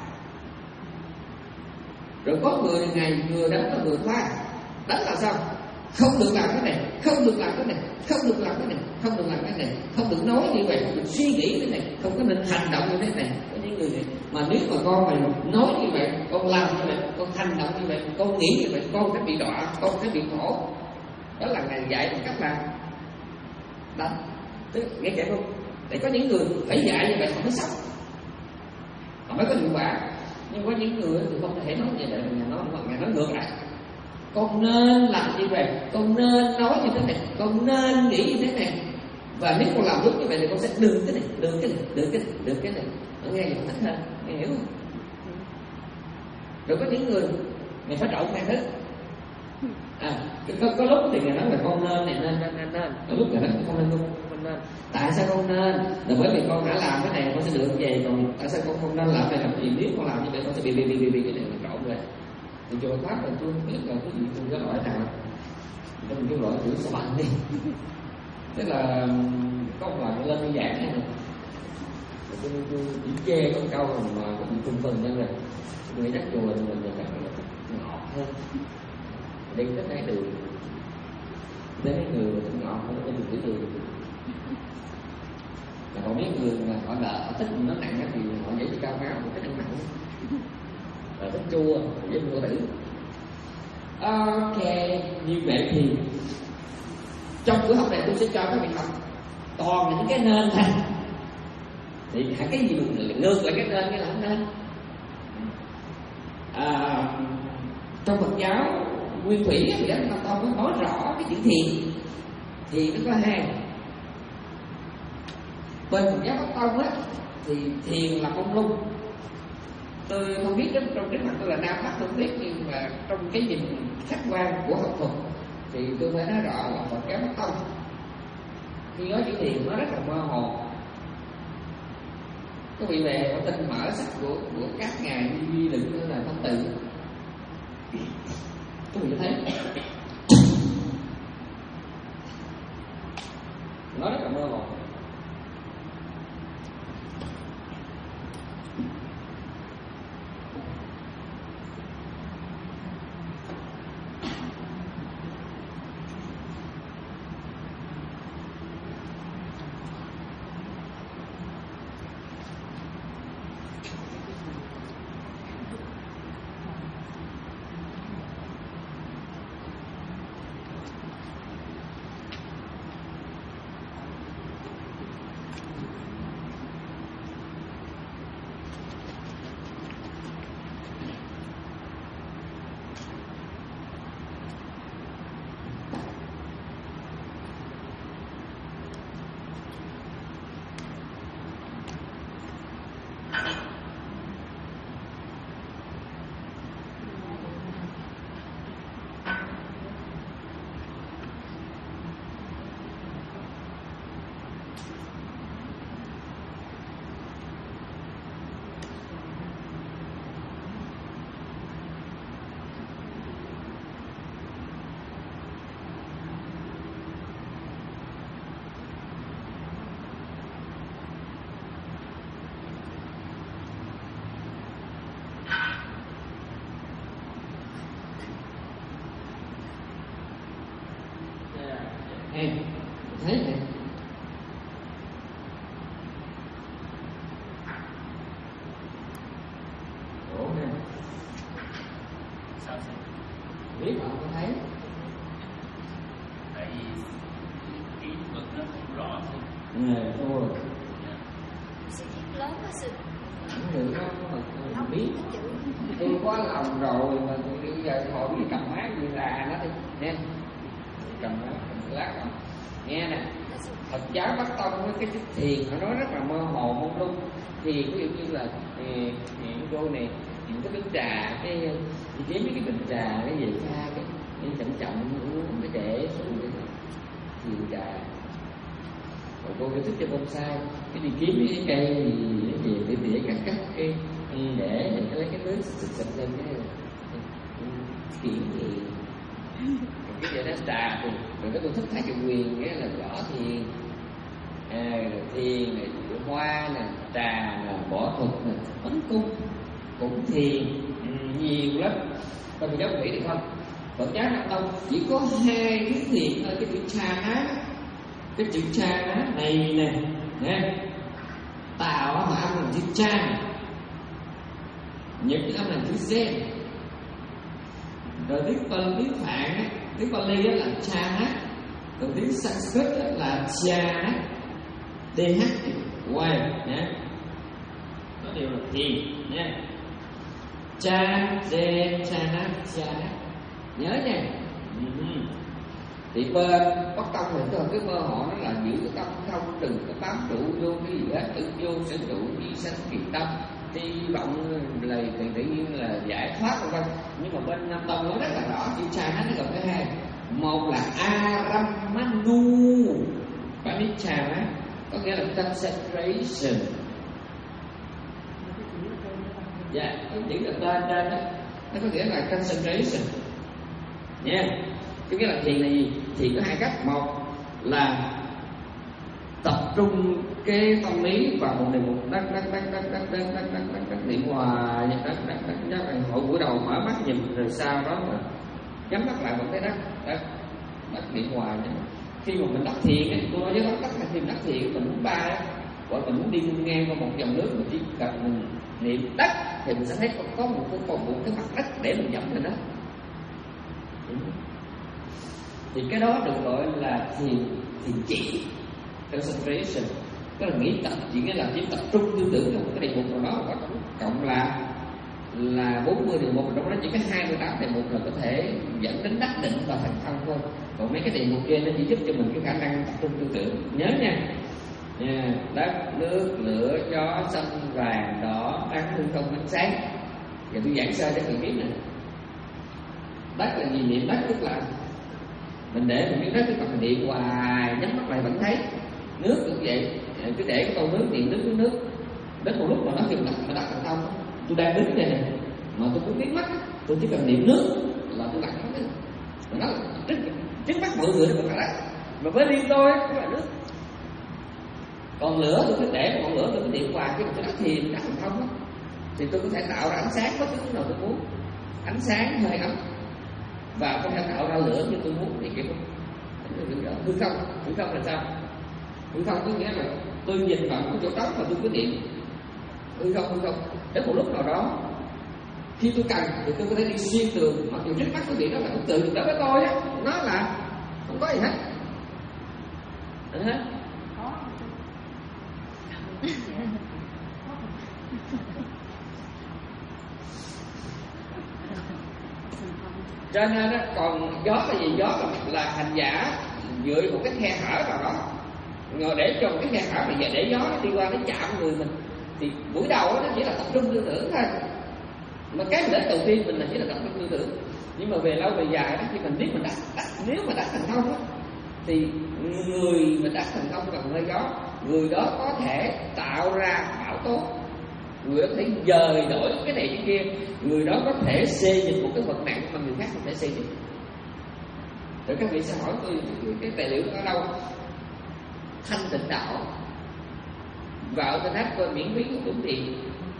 Rồi có người Ngài vừa đánh có người thoa. Đánh là sao? Không được làm cái này, không được làm cái này, không được làm cái này, không được làm cái này, không được nói như vậy, không được suy nghĩ cái này, không có nên hành động như thế này. Có những người này mà nếu mà con mày nói như vậy, con làm như vậy, con hành động như vậy, con nghĩ như vậy, con sẽ bị đọa, con sẽ bị khổ. Đó là Ngài dạy một cách là đánh. Tức nghe kể không? Để có những người phải dạy như vậy họ mới sống, họ mới có hiệu quả. Nhưng có những người thì không thể nói như vậy, Ngài nói Ngài nói ngược lại. Con nên làm như vậy, con nên nói như thế này, con nên nghĩ như thế này. Và nếu con làm đúng như vậy thì con sẽ được cái này, được cái này, được cái này, được cái này. Nó nghe gì thích hơn, nghe hiểu không? Rồi có những người Ngài phải trộn hai thứ. À, có, có lúc thì Ngài nói là con nên này nên nên nên nên, có lúc Ngài nói không nên không nên. Tại sao con nên? Là bởi vì con đã làm cái này con sẽ được về, còn tại sao con không nên làm này làm gì? Nếu con làm như vậy con sẽ bị bị bị bị bị cái này mình trộn rồi. Thì chùa Pháp là tôi biết là cái gì tôi có lỗi nào, tôi cái lỗi chữ số mạnh đi. Tức là có một lần lên đi giảng này, tôi tôi chỉ chê có câu mà có bị tung phần nên là người chắc chùa mình mình chắc là ngọt hơn. Đi tới đây đường đến cái người mà ngọt hơn trên cái đường. Là còn biết người mà họ nợ họ thích nó nặng thì họ dễ bị cao máu, họ thích ăn mặn, rồi thích chua với mua tử. Ok, như vậy thì trong buổi học này tôi sẽ cho các bạn học toàn là những cái nên thôi. Thì hẳn cái gì mình ngược lại cái nên cái là không nên. À, trong Phật giáo Nguyên Thủy thì Đức Phật Tông có nói rõ cái chữ thiền. Thiền nó có hai. Bên Phật giáo Bắc Tông á thì thiền là mông lung. Tôi không biết trong trước mặt tôi là Nam Bắc tôi không biết, nhưng mà trong cái nhìn khách quan của học thuật thì tôi phải nói rõ là Phật giáo Bắc Tông khi nói chữ thiền nó rất là mơ hồ. Các vị về có tin mở sách của của các ngài như Duy Định hay là Thông Tự, các vị thấy nó rất là mơ hồ. em thấy nè. Ủa nè, sao sao biết mà không có thấy. tại vì ký vật nó không rõ thôi. Nè thua rồi. Sự viết lớn quá sự Không được đâu mà không biết. cái chữ. Tôi có lòng rồi mà tôi bây giờ thôi cái cầm mát như là nó đi nghe. Cầm mát cầm lát không nghe nè. Phật giáo Bắc Tông với cái chữ thiền nó nói rất là mơ hồ mông lung. Thiền ví dụ như là hiện cô này những cái bình trà, cái đi kiếm mấy cái bình trà cái gì pha cái cái chậm chậm uống cái để xuống cái thiền trà. Rồi cô cái thích cho bonsai, cái đi kiếm cái cây gì cái gì để tỉa cắt cắt cái để mình lấy cái nước xịt xịt lên cái kiện gì cái gì đó trà thì rồi cái tôi thích Thái Cực Quyền cái là rõ thiền, à, rồi thiền này hoa nè, trà nè, võ thuật nè, ấn cung cũng thiền, ừ, nhiều lắm. Còn mình giáo nghĩ được không? Phật giáo Nam Tông chỉ có hai cái thiền thôi, cái chữ cha á, cái chữ cha á này nè, nè tạo hòa âm là chữ cha, những cái âm là chữ sen, rồi tiếng Pali tiếng Phạn á, tiếng Pali đó là cha á, còn tiếng Sanskrit đó là cha á, D H quay nhé, nó đều là thiền nhé, cha de cha na cha na, nhớ nha. Uh-huh. Thì bên Bắc Tông thì tôi cái mơ họ nó là giữ cái tâm không, đừng có bám trụ vô cái gì hết, tự vô sinh trụ di sanh kỳ tâm, hy vọng là tự, tự nhiên là giải thoát vân vân. Nhưng mà bên Nam Tông nó rất là rõ, chữ cha nó gồm cái hai, một là Aramanu Panichara, có nghĩa là concentration. Dạ, yeah, cái chữ là tên trên đó, nó có nghĩa là concentration nha. Yeah. Cái nghĩa là thiền là gì? Thiền có hai cách, một là tập trung cái tâm lý vào một đề mục, đắc đắc đắc đắc đắc đắc đắc đắc đắc đắc niệm hoài, đắc đắc đắc đắc đắc hội buổi đầu mở mắt nhìn rồi sau đó mà nhắm mắt lại vẫn thấy đắc đắc đắc niệm hoài. Khi mà mình đắc thiền ấy, tôi nói với bác đắc là khi mình đắc thiền mình muốn ba ấy, gọi mình muốn đi ngang qua một dòng nước, mình chỉ cần mình niệm đắc thì mình sẽ thấy có, có một cái còn một cái mặt đất để mình dẫm lên đó. Thì cái đó được gọi là thiền thiền chỉ, concentration, tức là nghĩ tập, chỉ nghĩa là chỉ tập trung tư tưởng vào một cái đề mục nào đó, và cộng là là bốn mươi đề mục, trong đó chỉ có hai mươi tám đề mục là có thể dẫn đến đắc định và thành công thôi. Còn mấy cái đề mục kia nó chỉ giúp cho mình cái khả năng tập trung tư tưởng. Nhớ nha, nha, đất, nước, lửa, gió, xanh, vàng, đỏ, trắng, hư không, ánh sáng. Giờ tôi giảng sơ cho các bạn biết nè. Đất là gì? Niệm đất tức là mình để mình biết đất, cái mình niệm hoài, nhắm mắt lại vẫn thấy. Nước cũng vậy, cứ để cái tô nước, niệm nước nước nước. Đến một lúc mà nó kêu đặt, mà đặt thành công, tôi đang đứng đây nè, mà tôi cũng biết mắt, tôi chỉ cần niệm nước là tôi đặt nó đấy. Mà nó trước, trước mắt mọi người nó vẫn là đất, mà với riêng tôi cũng là nước. Còn lửa tôi cứ để ngọn lửa, tôi cứ niệm hoài, cái mà tôi đặt thiền, đặt thành công đó, thì tôi có thể tạo ra ánh sáng bất cứ lúc nào tôi muốn, ánh sáng hơi ấm, và có thể tạo ra lửa như tôi muốn. Thì cái hư không, hư không là sao? Hư không có nghĩa là tôi nhìn vào cái chỗ trống và tôi cứ niệm hư không, hư không. Đến một lúc nào đó khi tôi cần thì tôi có thể đi xuyên tường, mặc dù trước mắt tôi nghĩ đó là bức tường, đối với tôi á, nó là không có gì hết. Được hết. Cho nên đó, còn gió là gì? Gió là, là hành giả dựa một cái khe hở nào đó, ngồi để cho một cái khe hở này để gió nó đi qua, nó chạm người mình. Thì buổi đầu đó, nó chỉ là tập trung tư tưởng thôi, mà cái lợi đầu tiên mình là chỉ là tập trung tư tưởng. Nhưng mà về lâu về dài đó, khi mình biết mình đã, đã nếu mà đã thành công đó, thì người mà đã thành công bằng hơi gió, người đó có thể tạo ra bão tố, người đó có thể dời đổi cái này cái kia, người đó có thể xê dịch một cái vật nặng mà người khác không thể xê dịch. Rồi các vị sẽ hỏi tôi cái tài liệu ở đâu? Thanh Tịnh Đạo, vào internet coi miễn phí của tốn tiền.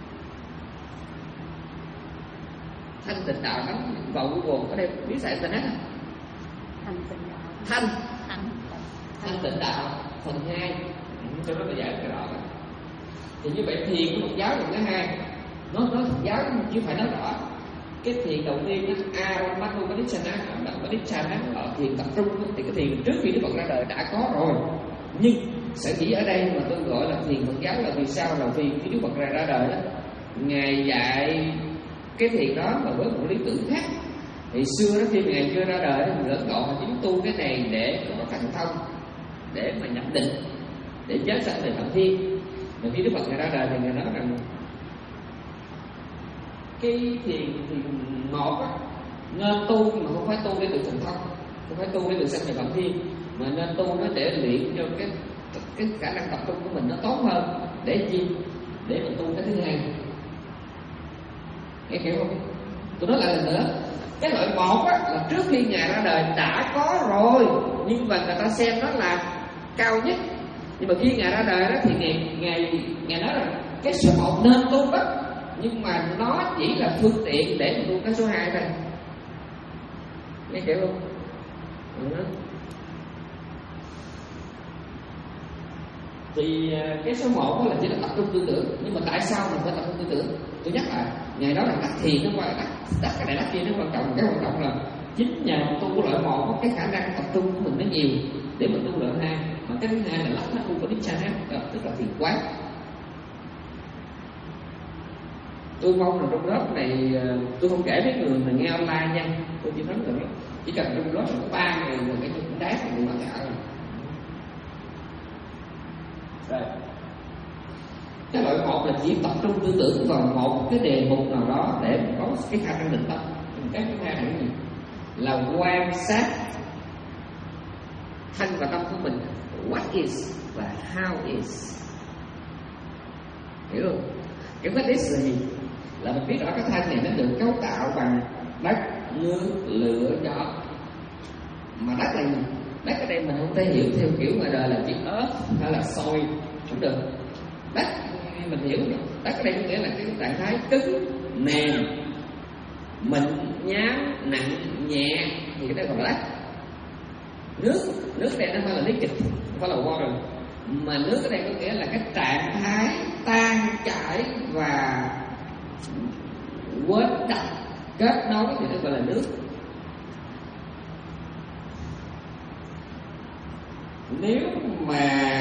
Thanh Tịnh Đạo nó vào Google có đây biết xài internet không? Thanh Tịnh Đạo. Thanh Thanh thanh tịnh đạo phần hai, cho nó là giải cái rõ. Thì như vậy thiền của Phật giáo là thứ hai, nó nói Phật giáo chứ phải nói rõ. Cái thiền đầu tiên á, Anapanupanichana, Anapanupanichana ở thiền tập trung thì cái thiền trước khi Đức Phật ra đời đã có rồi. Nhưng sở dĩ ở đây mà tôi gọi là thiền Phật giáo là vì sao? Là vì khi Đức Phật ra ra đời đó, ngài dạy cái thiền đó mà với một lý tưởng khác. Thì xưa đó khi ngài chưa ra đời, người Ấn Độ họ chính tu cái này để có thành thông, để mà nhập định, để chết sanh về Phạm Thiên. Mà khi Đức Phật ngài ra đời thì ngài nói rằng cái thiền thiền một á, nên tu mà không phải tu để được thành thông, không phải tu để được sanh về Phạm Thiên, mà nên tu nó để luyện cho cái cái khả năng tập trung của mình nó tốt hơn. Để chi? Để mình tu cái thứ hai. Nghe hiểu không? Tôi nói lại lần nữa, cái loại một á, là trước khi ngài ra đời đã có rồi, nhưng mà người ta xem nó là cao nhất. Nhưng mà khi ngài ra đời đó thì ngài ngài ngài nói rằng cái số một nên tu đó, nhưng mà nó chỉ là phương tiện để mình tu cái số hai thôi. Nghe hiểu không? Ừ. Thì cái số một là chỉ là tập trung tư tưởng. Nhưng mà tại sao mình phải tập trung tư tưởng? Tôi nhắc lại, ngài nói là đắc thiền nó quan đắc, đắc cái này đắc kia nó quan trọng. Cái quan trọng là chính nhờ tu của loại một, cái khả năng tập trung của mình nó nhiều để mình tu loại hai. Mà cái thứ hai là lắc nó tu của Nichana, tức là thiền quán. Tôi mong là trong lớp này tôi không kể với người mà nghe online nha, tôi chỉ nói rằng chỉ cần trong lớp có ba người là cái cũng đáng là người mà cả rồi. Rồi. Cái loại một là chỉ tập trung tư tưởng vào một cái đề mục nào đó để có cái khả năng định tâm. Cái thứ hai là cái gì? Là quan sát thân và tâm của mình, what is và how is. Hiểu không? Cái what is là gì? Là mình biết rõ cái thân này nó được cấu tạo bằng đất, nước, lửa, gió. Mà đất này mình, đất ở đây mình không thể hiểu theo kiểu ngoài đời là chỉ ớt hay là sôi, không được. Đất mình hiểu được, đất ở đây có nghĩa là cái trạng thái cứng, mềm, mịn, nhám, nặng, nhẹ, thì cái đây gọi là đất. Nước, nước ở đây nó phải là liquid, không phải là water. Mà nước ở đây có nghĩa là cái trạng thái tan chảy và quấn đập kết nối thì nó gọi là nước. Nếu mà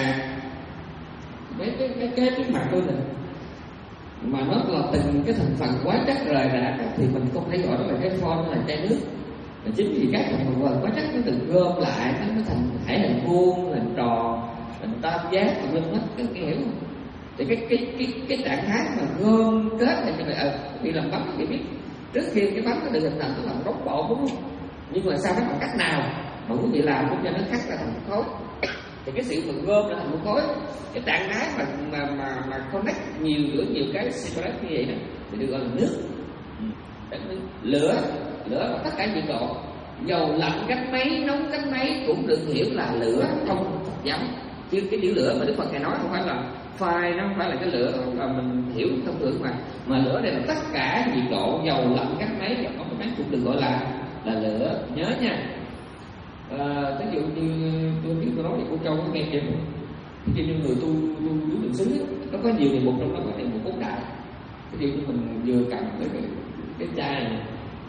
mấy cái cái cái trước mặt tôi này mà nó là từng cái thành phần quá chất rời rạc thì mình không thể gọi đó là cái form là chai nước. Và chính vì các thành phần quá chất nó được gom lại nó thành thể hình vuông, hình tròn, hình tam giác và vân vân, các cái hiểu không? Thì cái cái cái cái trạng thái mà gom kết lại như vậy, ờ bị làm bánh thì biết trước khi cái bánh nó được hình thành nó làm đống bộ đúng không? Nhưng mà sao nó bằng cách nào mà quý vị làm cũng cho nó cắt ra thành một khối. Thì cái sự mà gom ra thành một khối, cái trạng thái mà mà mà mà connect nhiều giữa nhiều cái separate như vậy đó thì được gọi là nước. nước. Lửa, lửa là tất cả nhiệt độ, dầu lạnh cách mấy, nóng cách mấy cũng được hiểu là lửa không Phật giáo. Chứ cái chữ lửa mà Đức Phật ngài nói không phải là fire, nó không phải là cái lửa mà mình hiểu thông thường, mà mà lửa đây là tất cả nhiệt độ, dầu lạnh cách mấy, dầu nóng cách mấy cũng được gọi là là lửa. Nhớ nha. À, ví dụ như tôi biết tôi nói thì cô Châu có nghe chưa? Ví dụ như người tu tu tu đường xứ nó có nhiều đề mục, trong đó có đề mục bốn đại. Ví dụ như mình vừa cầm cái cái, cái chai này,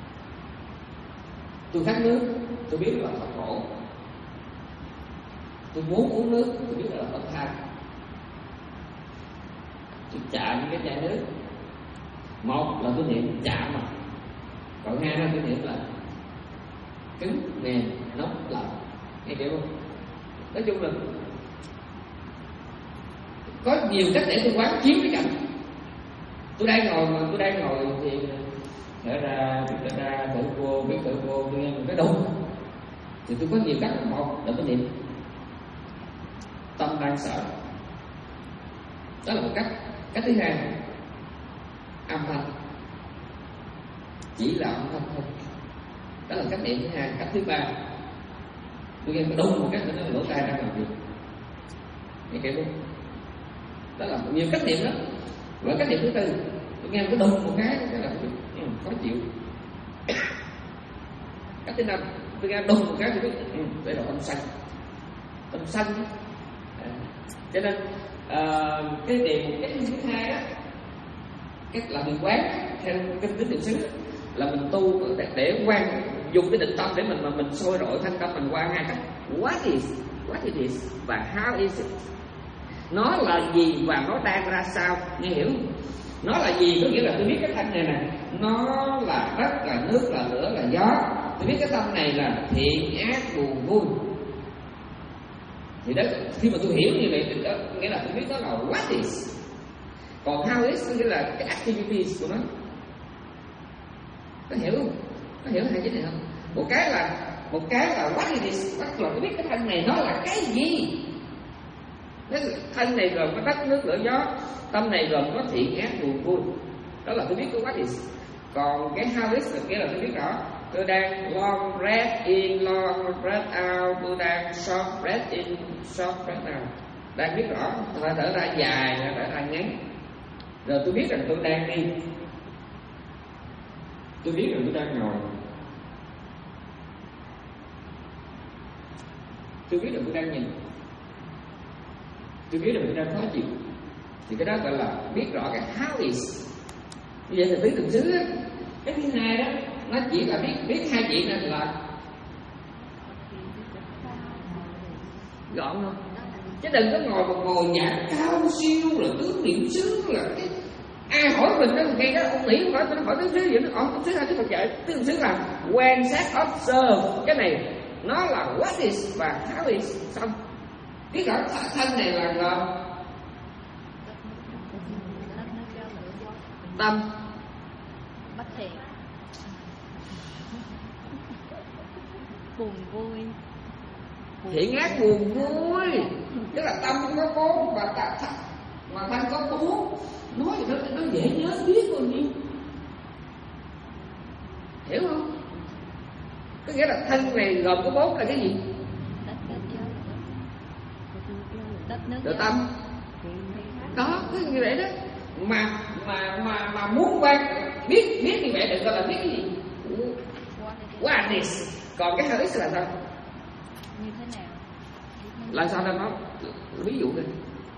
tôi khát nước, tôi biết là Phật khổ. Tôi muốn uống nước, tôi biết là Phật tha. Tôi chạm cái chai nước, một là tôi niệm chạm mà, còn hai là tôi niệm là cứng, mềm, nóng, lạnh. Nghe hiểu không? Nói chung là có nhiều cách để tôi quán chiếu cái cảnh. Tôi đang ngồi mà tôi đang ngồi thì thở ra, thở ra, thở vô, biết thở vô, tôi nghe một cái đùng. Thì tôi có nhiều cách. Một là tôi niệm tâm đang sợ, đó là một cách. Cách thứ hai, âm thanh, chỉ là âm thanh thôi, đó là cách niệm thứ hai. Cách thứ ba, tôi nghe cái đùng một cách nữa là lỗ tai đang làm việc. Nghe hiểu không? Đó là nhiều cách niệm đó. Và cách niệm thứ tư, tôi nghe cái đùng một cái cái là ừ, khó chịu. Cách thứ năm, tôi nghe đùng một cái tôi biết ừ, đây là âm xanh. tâm sân. À, cho nên uh, cái điều cái thứ hai đó, cái là mình quán theo kinh tứ niệm xứ là mình tu để, để quan dùng cái định tâm để mình mà mình soi rọi thanh tâm mình qua hai cách: what is, what it is và how is it. Nó là gì và nó đang ra sao, nghe hiểu không? Nó là gì có nghĩa là tôi biết cái thân này nè, nó là đất, là nước, là lửa, là gió. Tôi biết cái tâm này là thiện ác buồn vui. Thì đó, khi mà tôi hiểu như vậy thì đó nghĩa là tôi biết đó là what is. Còn how is có nghĩa là cái activities của nó. Có hiểu không? Có hiểu hai cái này không? Một cái là một cái là what it is, bắt là tôi biết cái thân này nó là cái gì. Cái thân này gồm có đất, nước, lửa, gió. Tâm này gồm có thiện ác buồn vui. Đó là tôi biết cái what is. Còn cái how is là nghĩa là tôi biết rõ tôi đang long breath in, long breath out, tôi đang short breath in, short breath out. Đang biết rõ, hơi thở ra dài, hơi thở ra ngắn. Rồi tôi biết rằng tôi đang đi, tôi biết rằng tôi đang ngồi, tôi biết rằng tôi đang nhìn, tôi biết rằng tôi đang khó chịu. Thì cái đó gọi là biết rõ cái how is. Như vậy thì tứ niệm xứ á, cái thứ hai đó nó chỉ là biết biết hai chuyện này là gọn không? Chứ đừng có ngồi một ngồi giảng cao siêu là tứ niệm xứ là cái ai hỏi mình đó ngay đó ông nghĩ không phải tôi hỏi tứ xứ gì nó hỏi tứ xứ hai tứ Phật dạy tứ niệm xứ là quan sát observe. Cái này nó là what is và how is. Xong biết rõ thân này là gồm tâm bất thiện, buồn vui, thiện ác buồn vui. Tức là tâm có bốn và cả thân mà thân có bốn. Nói gì đó nó dễ nhớ biết bao nhiêu, hiểu không? Có nghĩa là thân này gồm có bốn là cái gì? đất, nước, Tự tâm. Đó, cứ như vậy đó. Mà mà mà mà muốn quan biết biết như vậy đừng gọi là biết cái gì? What is. Còn cái how is là sao? như thế nào? Là sao đâu nó? Ví dụ đi.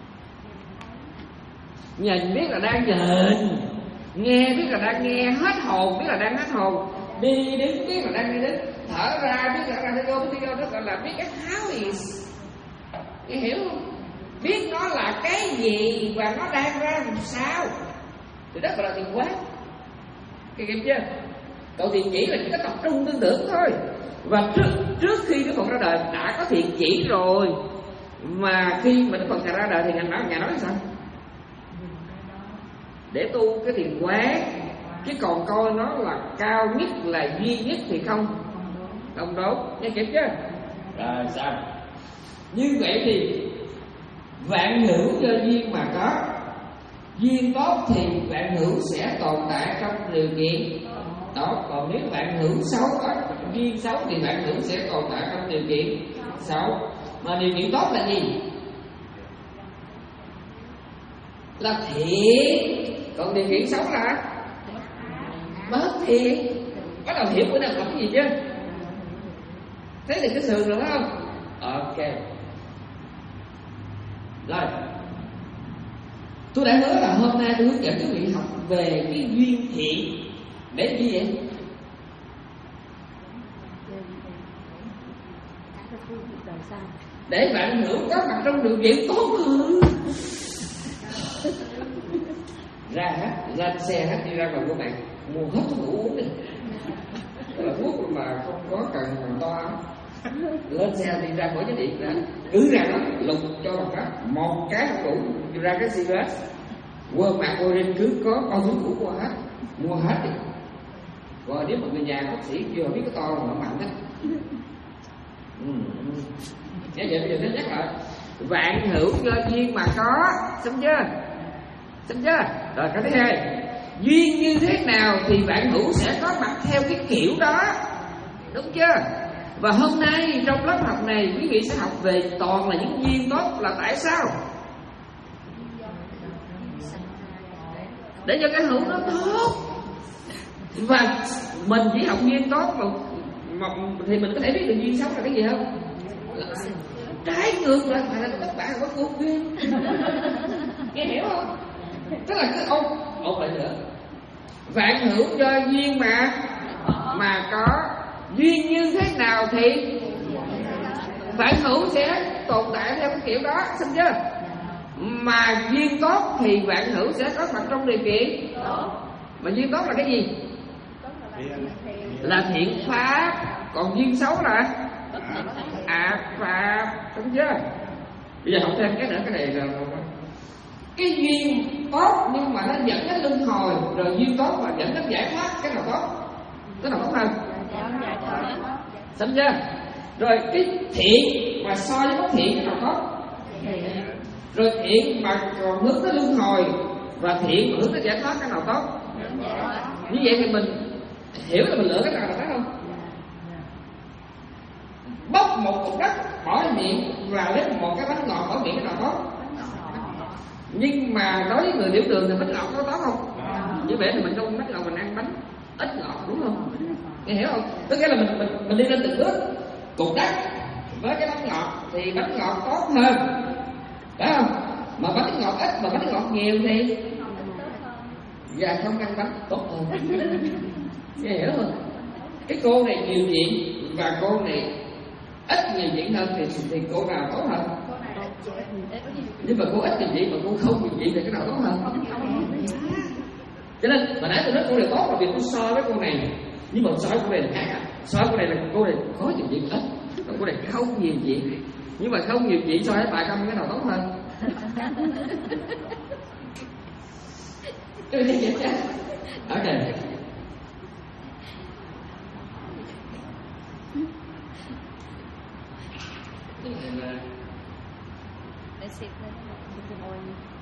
Nhìn biết là đang nhìn, nghe biết là đang nghe, hết hồn biết là đang hết hồn, đi đứng biết là đang đi đứng, thở ra biết là đang đi vô, biết đi vô, đó gọi là biết cái how is. Nghe hiểu không? Biết nó là cái gì và nó đang ra làm sao. Thì đó gọi là thiền quán. Cái kiếm chưa? Còn thiền chỉ là chỉ có tập trung tư tưởng thôi. Và trước, trước khi Đức Phật ra đời đã có thiền chỉ rồi. Mà khi mà Đức Phật ra đời thì ngài nói, ngài nói là sao? Để tu cái thiền quán. Chứ còn coi nó là cao nhất, là duy nhất thì không. Không đúng. Nghe kịp chưa? Rồi sao? Như vậy thì vạn hữu do duyên mà có. Duyên tốt thì vạn hữu sẽ tồn tại trong điều kiện tốt. Còn nếu vạn hữu xấu có duyên xấu thì vạn hữu sẽ tồn tại trong điều kiện xấu. Mà điều kiện tốt là gì? Là thiện. Còn điều kiện xấu là bất thiện. Bắt đầu hiểu bữa nào học cái gì chứ? Thế thì cái sườn rồi phải không? Ok. Rồi, tôi đã hứa là hôm nay tôi hướng dẫn quý vị học về cái duyên thiện. Để gì vậy? Để bạn hữu có mặt trong điều kiện tốt hơn. Ra hết, lên xe hết đi ra ngoài của bạn, mua hết thuốc ngủ uống đi. Đó là thuốc mà không có cần bằng to. Lên xe đi ra khỏi cái điện ra, cứ ra đó lục cho bằng đó một cái không đủ, ra cái cigarette, qua mặt qua trên cứ có bao thuốc ngủ qua hết, mua hết đi. Rồi nếu mà người nhà bác sĩ chưa biết cái to mà nó mạnh hết. Ừ. Nghe vậy bây giờ nó nhắc lại vạn hữu do duyên mà có, xong chưa? Xong chưa? Rồi cái thứ hai, duyên như thế nào thì vạn hữu sẽ có mặt theo cái kiểu đó, đúng chưa? Và hôm nay trong lớp học này quý vị sẽ học về toàn là những duyên tốt. Là tại sao? Để cho cái hữu nó tốt. Và mình chỉ học duyên tốt mà, mà thì mình có thể biết được duyên xấu là cái gì không? Trái ngược lại phải là tất cả là có cuộc duyên. Nghe hiểu không? Tức là cứ ôn ôn lại nữa. Vạn hữu do duyên mà mà có, duyên như thế nào thì vạn hữu sẽ tồn tại theo cái kiểu đó, xin chưa? Mà duyên tốt thì vạn hữu sẽ có mặt trong điều kiện. Mà duyên tốt là cái gì? Là thiện pháp. Còn duyên xấu là ác pháp, đúng chưa? Bây giờ học thêm cái nữa, cái này là cái duyên tốt nhưng mà nó dẫn đến luân hồi, rồi duyên tốt mà dẫn đến giải thoát, cái nào tốt? Cái nào tốt hơn? Xong chưa? Rồi cái thiện mà so với bất thiện, cái nào tốt? Rồi thiện mà còn hướng tới luân hồi và thiện mà hướng tới giải thoát, cái nào tốt? Như vậy thì mình hiểu là mình lựa cái nào là phải không? Bóc một cục đất bỏ vào miệng và lấy một cái bánh ngọt bỏ miệng, cái nào tốt? Nhưng mà đối với người tiểu đường thì bánh ngọt có tốt không? Như vậy thì mình không bánh ngọt, mình ăn bánh ít ngọt, đúng không? Nghe hiểu không? Tức nghĩa là mình mình mình đi lên từng bước. Cục đất với cái bánh ngọt thì bánh ngọt tốt hơn, phải không? Mà bánh ngọt ít mà bánh ngọt nhiều thì và không ăn bánh tốt hơn. Nghe hiểu không? Cái cô này nhiều chuyện và cô này ít nhiều chuyện hơn thì thì cô nào tốt hơn? Nhưng mà cô ít nhiều chuyện mà cô không nhiều chuyện thì cái nào tốt hơn? Cho nên mà nãy tôi nói cô này tốt là vì tôi so với cô này, nhưng mà so với cô này là khác. So với cô này là cô này có nhiều chuyện ít, còn cô này không nhiều chuyện. Nhưng mà không nhiều chuyện so với bà không, cái nào tốt hơn? Tôi thấy vậy chứ. Ok. Để xịt lên môi.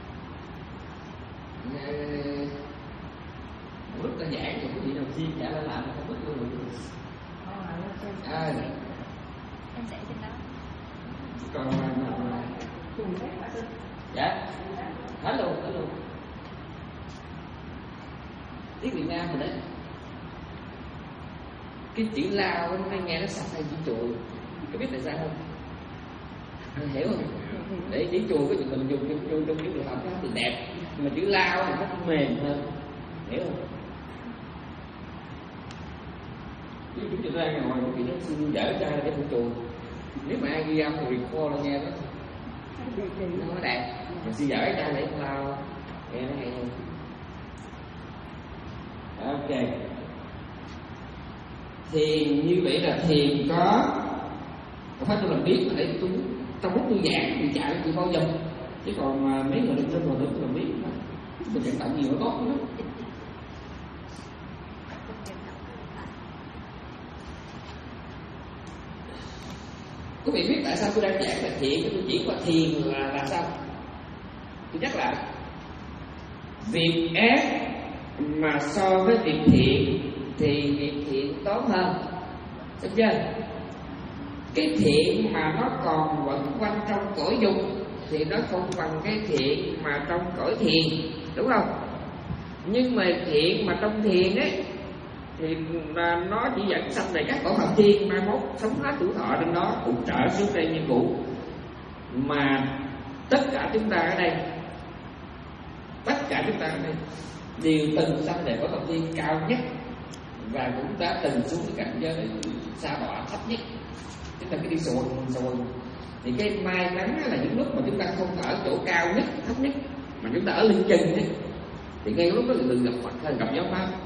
Lúc ta giảng thì quý vị đầu tiên trả lại làm không biết luôn. À, Em sẽ trên đó. còn dạ, hết luôn, hết luôn. Tiếng Việt Nam mình đấy, cái chữ lao hôm nay nghe nó sạch hay chữ chùi, có biết tại sao không? Anh hiểu không? Để chữ chùi cái chữ mình dùng trong trong trong chữ trường hợp nó thì đẹp, mà chữ lao thì nó mềm hơn, hiểu không? Chứ chúng ta ra ngồi một chuyện nó xin dở cho cái phụ chùi, nếu mà ai ghi âm thì record là nghe đó nó có đẹp, mình xin dở ra để không lao nghe nó hay hơn. Ok, thiền như vậy là thiền có không phải tôi làm biết mà để tôi trong lúc tôi giảng thì chạy tôi bao giờ, chứ còn mà mấy người lên trên rồi tôi làm biết tôi giảng tận nhiều nó tốt lắm. Quý vị biết tại sao tôi đang giảng là thiền, tôi chỉ qua thiền là là sao? Tôi nhắc lại, việc ác mà so với việc thiện thì việc thiện tốt hơn, được chưa? Cái thiện mà nó còn quẩn quanh trong cõi dục thì nó không bằng cái thiện mà trong cõi thiền, đúng không? Nhưng mà thiện mà trong thiền ấy thì nó chỉ dẫn sanh về các cõi phạm thiên, mai mốt sống hết tuổi thọ trên đó cũng trở xuống đây như cũ. Mà tất cả chúng ta ở đây, tất cả chúng ta ở đây đều từng sanh về cõi phạm thiên cao nhất và cũng đã từng xuống cái cảnh giới sa đọa thấp nhất. Chúng ta cứ đi xuồng xuồng thì cái may mắn là những lúc mà chúng ta không ở chỗ cao nhất, thấp nhất, mà chúng ta ở lưng chừng ấy, thì ngay lúc đó đừng gặp Phật hay gặp giáo pháp.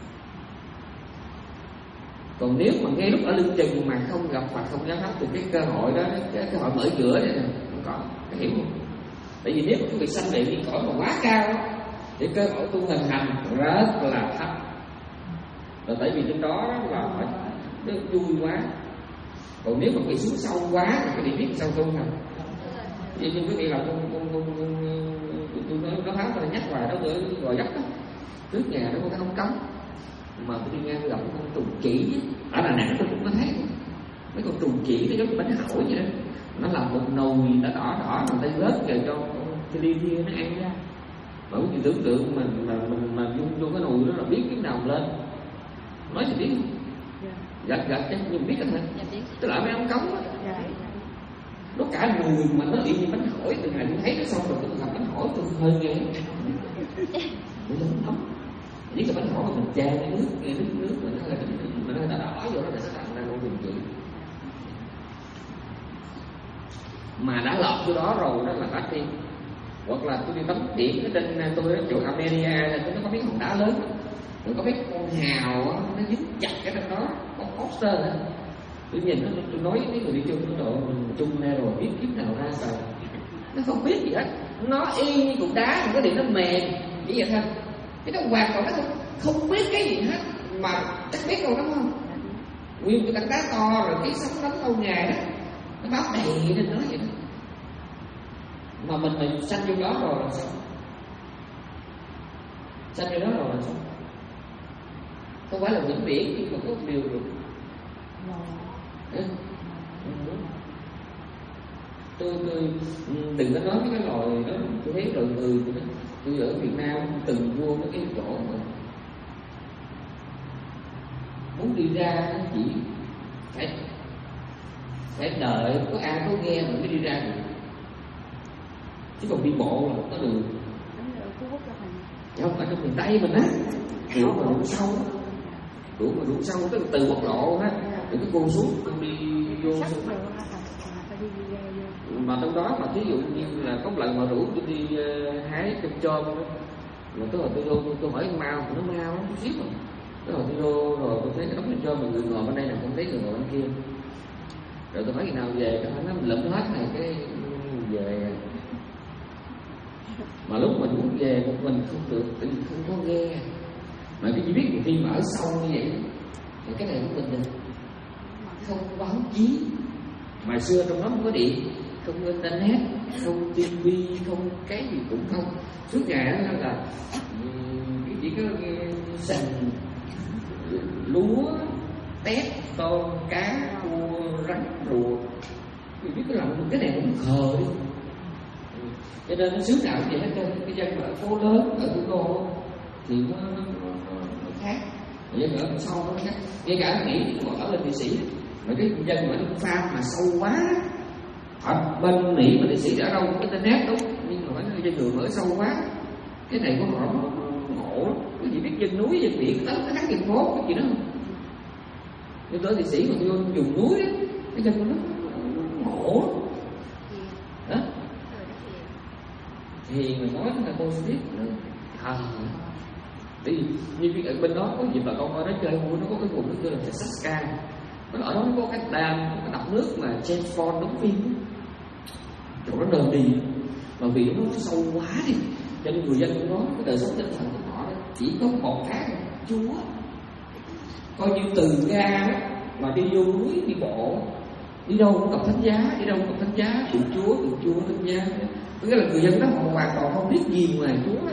Còn nếu mà ngay lúc ở lưng chừng mà không gặp Phật, không giáo pháp thì cái cơ hội đó, cái cơ hội mở cửa này không có, cái hiểu không? Tại vì nếu mà quý vị sanh về đi cõi mà quá cao đó, thì cơ hội tu hành hành rất là thấp. Là tại vì trên đó là phải nó vui quá. Còn nếu mà bị xuống sâu quá thì cái vị biết sao tu hành. Vậy nhưng quý vị là con con con tôi nói nó tháo tôi nhắc hoài đó, ở Gò Vấp đó, trước nhà nó có cái ống cống mà tôi đi ngang tôi gặp con trùng chỉ ở Đà Nẵng tôi cũng có thấy mấy con trùng chỉ nó giống như bánh hỏi vậy đó, nó làm một nồi đã đỏ đỏ mà tay rớt rồi cho cái đi kia nó ăn ra. Mà quý vị tưởng tượng mình mà mình mà dung vô cái nồi đó là biết cái nào lên, nói thì biết không? Gật gật chứ nhưng biết cái thôi, tức là mấy ống cống đó. nó cả người mà nó y như bánh hỏi. Từ ngày tôi thấy nó xong rồi tôi làm bánh hỏi tôi hơi nghe nó lớn lắm. Những cái bánh hỏi mà mình chan cái nước cái nước nước mà nó là mình nó đỏ vô đó là nó tạo ra con đường chị. Mà đã lọt vô đó rồi đó là bác đi. Hoặc là tôi đi tắm biển ở trên tôi ở chỗ America là tôi nó có mấy hòn đá lớn, nó có mấy con hào đó, nó dính chặt cái trong đó, con poster đó. Tôi nhìn nó, tôi nói với mấy người đi chung cái đội mình chung ra rồi biết kiếp nào ra sao. Nó không biết gì hết, nó y như cục đá, cái điện nó mềm chỉ vậy thôi. Cái nó hoàn toàn nó không, không biết cái gì hết, mà chắc biết đâu đúng không? Nguyên cái tảng đá to rồi cái sóng đánh lâu ngày đó, nó báo đầy lên nó vậy đó. Mà mình mình sanh vô đó rồi là sao? Sanh vô đó rồi là sao? Không phải là vĩnh viễn, nhưng mà có một điều được. Ừ. Tôi, tôi đừng có nói cái loài đó, tôi thấy rồi người tôi, tôi ở Việt Nam từng vô mấy cái chỗ mà muốn đi ra chỉ phải phải đợi có ai có nghe mà mới đi ra được, chứ còn đi bộ là có đường. Không phải trong miền Tây mình á, kiểu mà ruộng sâu, đủ mà ruộng sâu tức là từ quốc lộ á, từ cái cô xuống tôi đi vô xuống đó. Mà trong đó mà ví dụ như là có một lần mà rủ tôi đi uh, hái chôm chôm đó, mà tới hồi tôi vô tôi, tôi hỏi anh Mao, nó Mao nó chút xíu mà tới hồi tôi vô rồi tôi thấy cái đống chôm chôm mà người ngồi bên đây là không thấy người ngồi bên kia, rồi tôi hỏi khi nào về, tôi nói nó lụm hết này cái về. Mà lúc mình muốn về một mình không được, tự nhiên không có nghe, mà cái chỉ biết một khi mà ở sâu như vậy thì cái này của mình là không có báo chí, mà xưa trong đó không có điện, không có internet, không tivi, không cái gì cũng không, suốt ngày đó là cái chỉ có sành lúa, tép, tôm, cá, cua, rắn, rùa, thì biết cái lòng cái này cũng khờ đi. Cho nên nó xứ nào vậy hết trơn. Cái dân ở phố lớn, ở thủ đô thì nó, nó, nó, nó khác, dân ở sâu nó khác. Ngay cả Mỹ còn ở bên Thụy Sĩ, mà cái dân mà nó farm mà sâu quá, ở bên Mỹ mà Thụy Sĩ ở đâu có internet đúng, nhưng mà phải nói dân đường ở sâu quá. Cái này có họ ngộ lắm. Cái gì biết dân núi, dân biển, tới cái thắng dân phố, cái gì đó không. Nhưng tới Thụy Sĩ mà vô vùng núi đó, cái dân của nó ngộ lắm. Đó. Thì mình nói là tôi biết nữa. À, vì như ở bên đó có gì bà con ở đó chơi vui, nó có cái vùng nó kêu là Saska. Nó ở đó nó có cái đàm, cái đập nước mà James Bond đóng phim, chỗ đó đờn đi, mà vì nó sâu quá đi, cho nên người dân của nó cái đời sống tinh thần của họ chỉ có một tháng Chúa. Coi như từ ga đó mà đi vô núi đi bộ, đi đâu cũng gặp thánh giá, đi đâu cũng gặp thánh giá, tượng Chúa, tượng Chúa, thánh giá. Tức là người dân đó họ hoàn toàn không biết gì ngoài Chúa.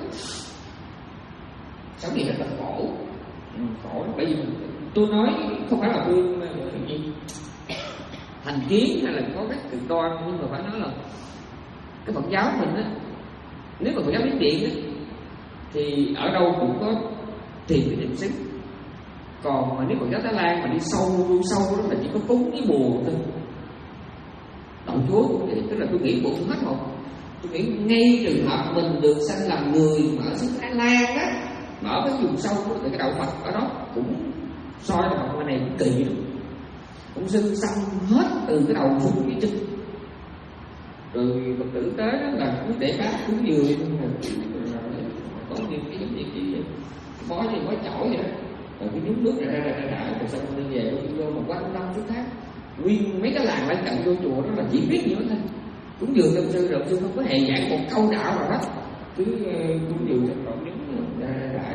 Sống gì rất là khổ, khổ. Bởi vì tôi nói không phải là tôi gì thành kiến hay là có cái cực đoan, nhưng mà phải nói là cái Phật giáo mình á, nếu mà Phật giáo Miến Điện á, thì ở đâu cũng có tìm cái định xứng. Còn mà nếu Phật giáo Thái Lan mà đi sâu đi sâu đó là chỉ có cúng với bùa thôi. Động Chúa cũng vậy, tức là tôi nghĩ bộ không hết một. Tôi nghĩ ngay trường hợp mình được sanh làm người mà ở xứ Thái Lan á, mà ở cái vùng sâu của cái đạo Phật ở đó cũng soi cái Phật này cũng kỳ lắm, cũng xưng xăm hết từ cái đầu xuống cái chân, rồi Phật tử tới đó là cứ để bát cúng dường, có nhiều cái giống như cái bó như bó chổi vậy đó, rồi cái nhúng nước ra ra ra ra rồi xong đi về vô một quanh năm chút khác, nguyên mấy cái làng lân cận vô chùa đó là chỉ biết như thế thôi, cúng dường trong sư rồi sư không có hề giảng một câu đạo nào hết, cứ cúng dường cho cậu nhúng ra ra ra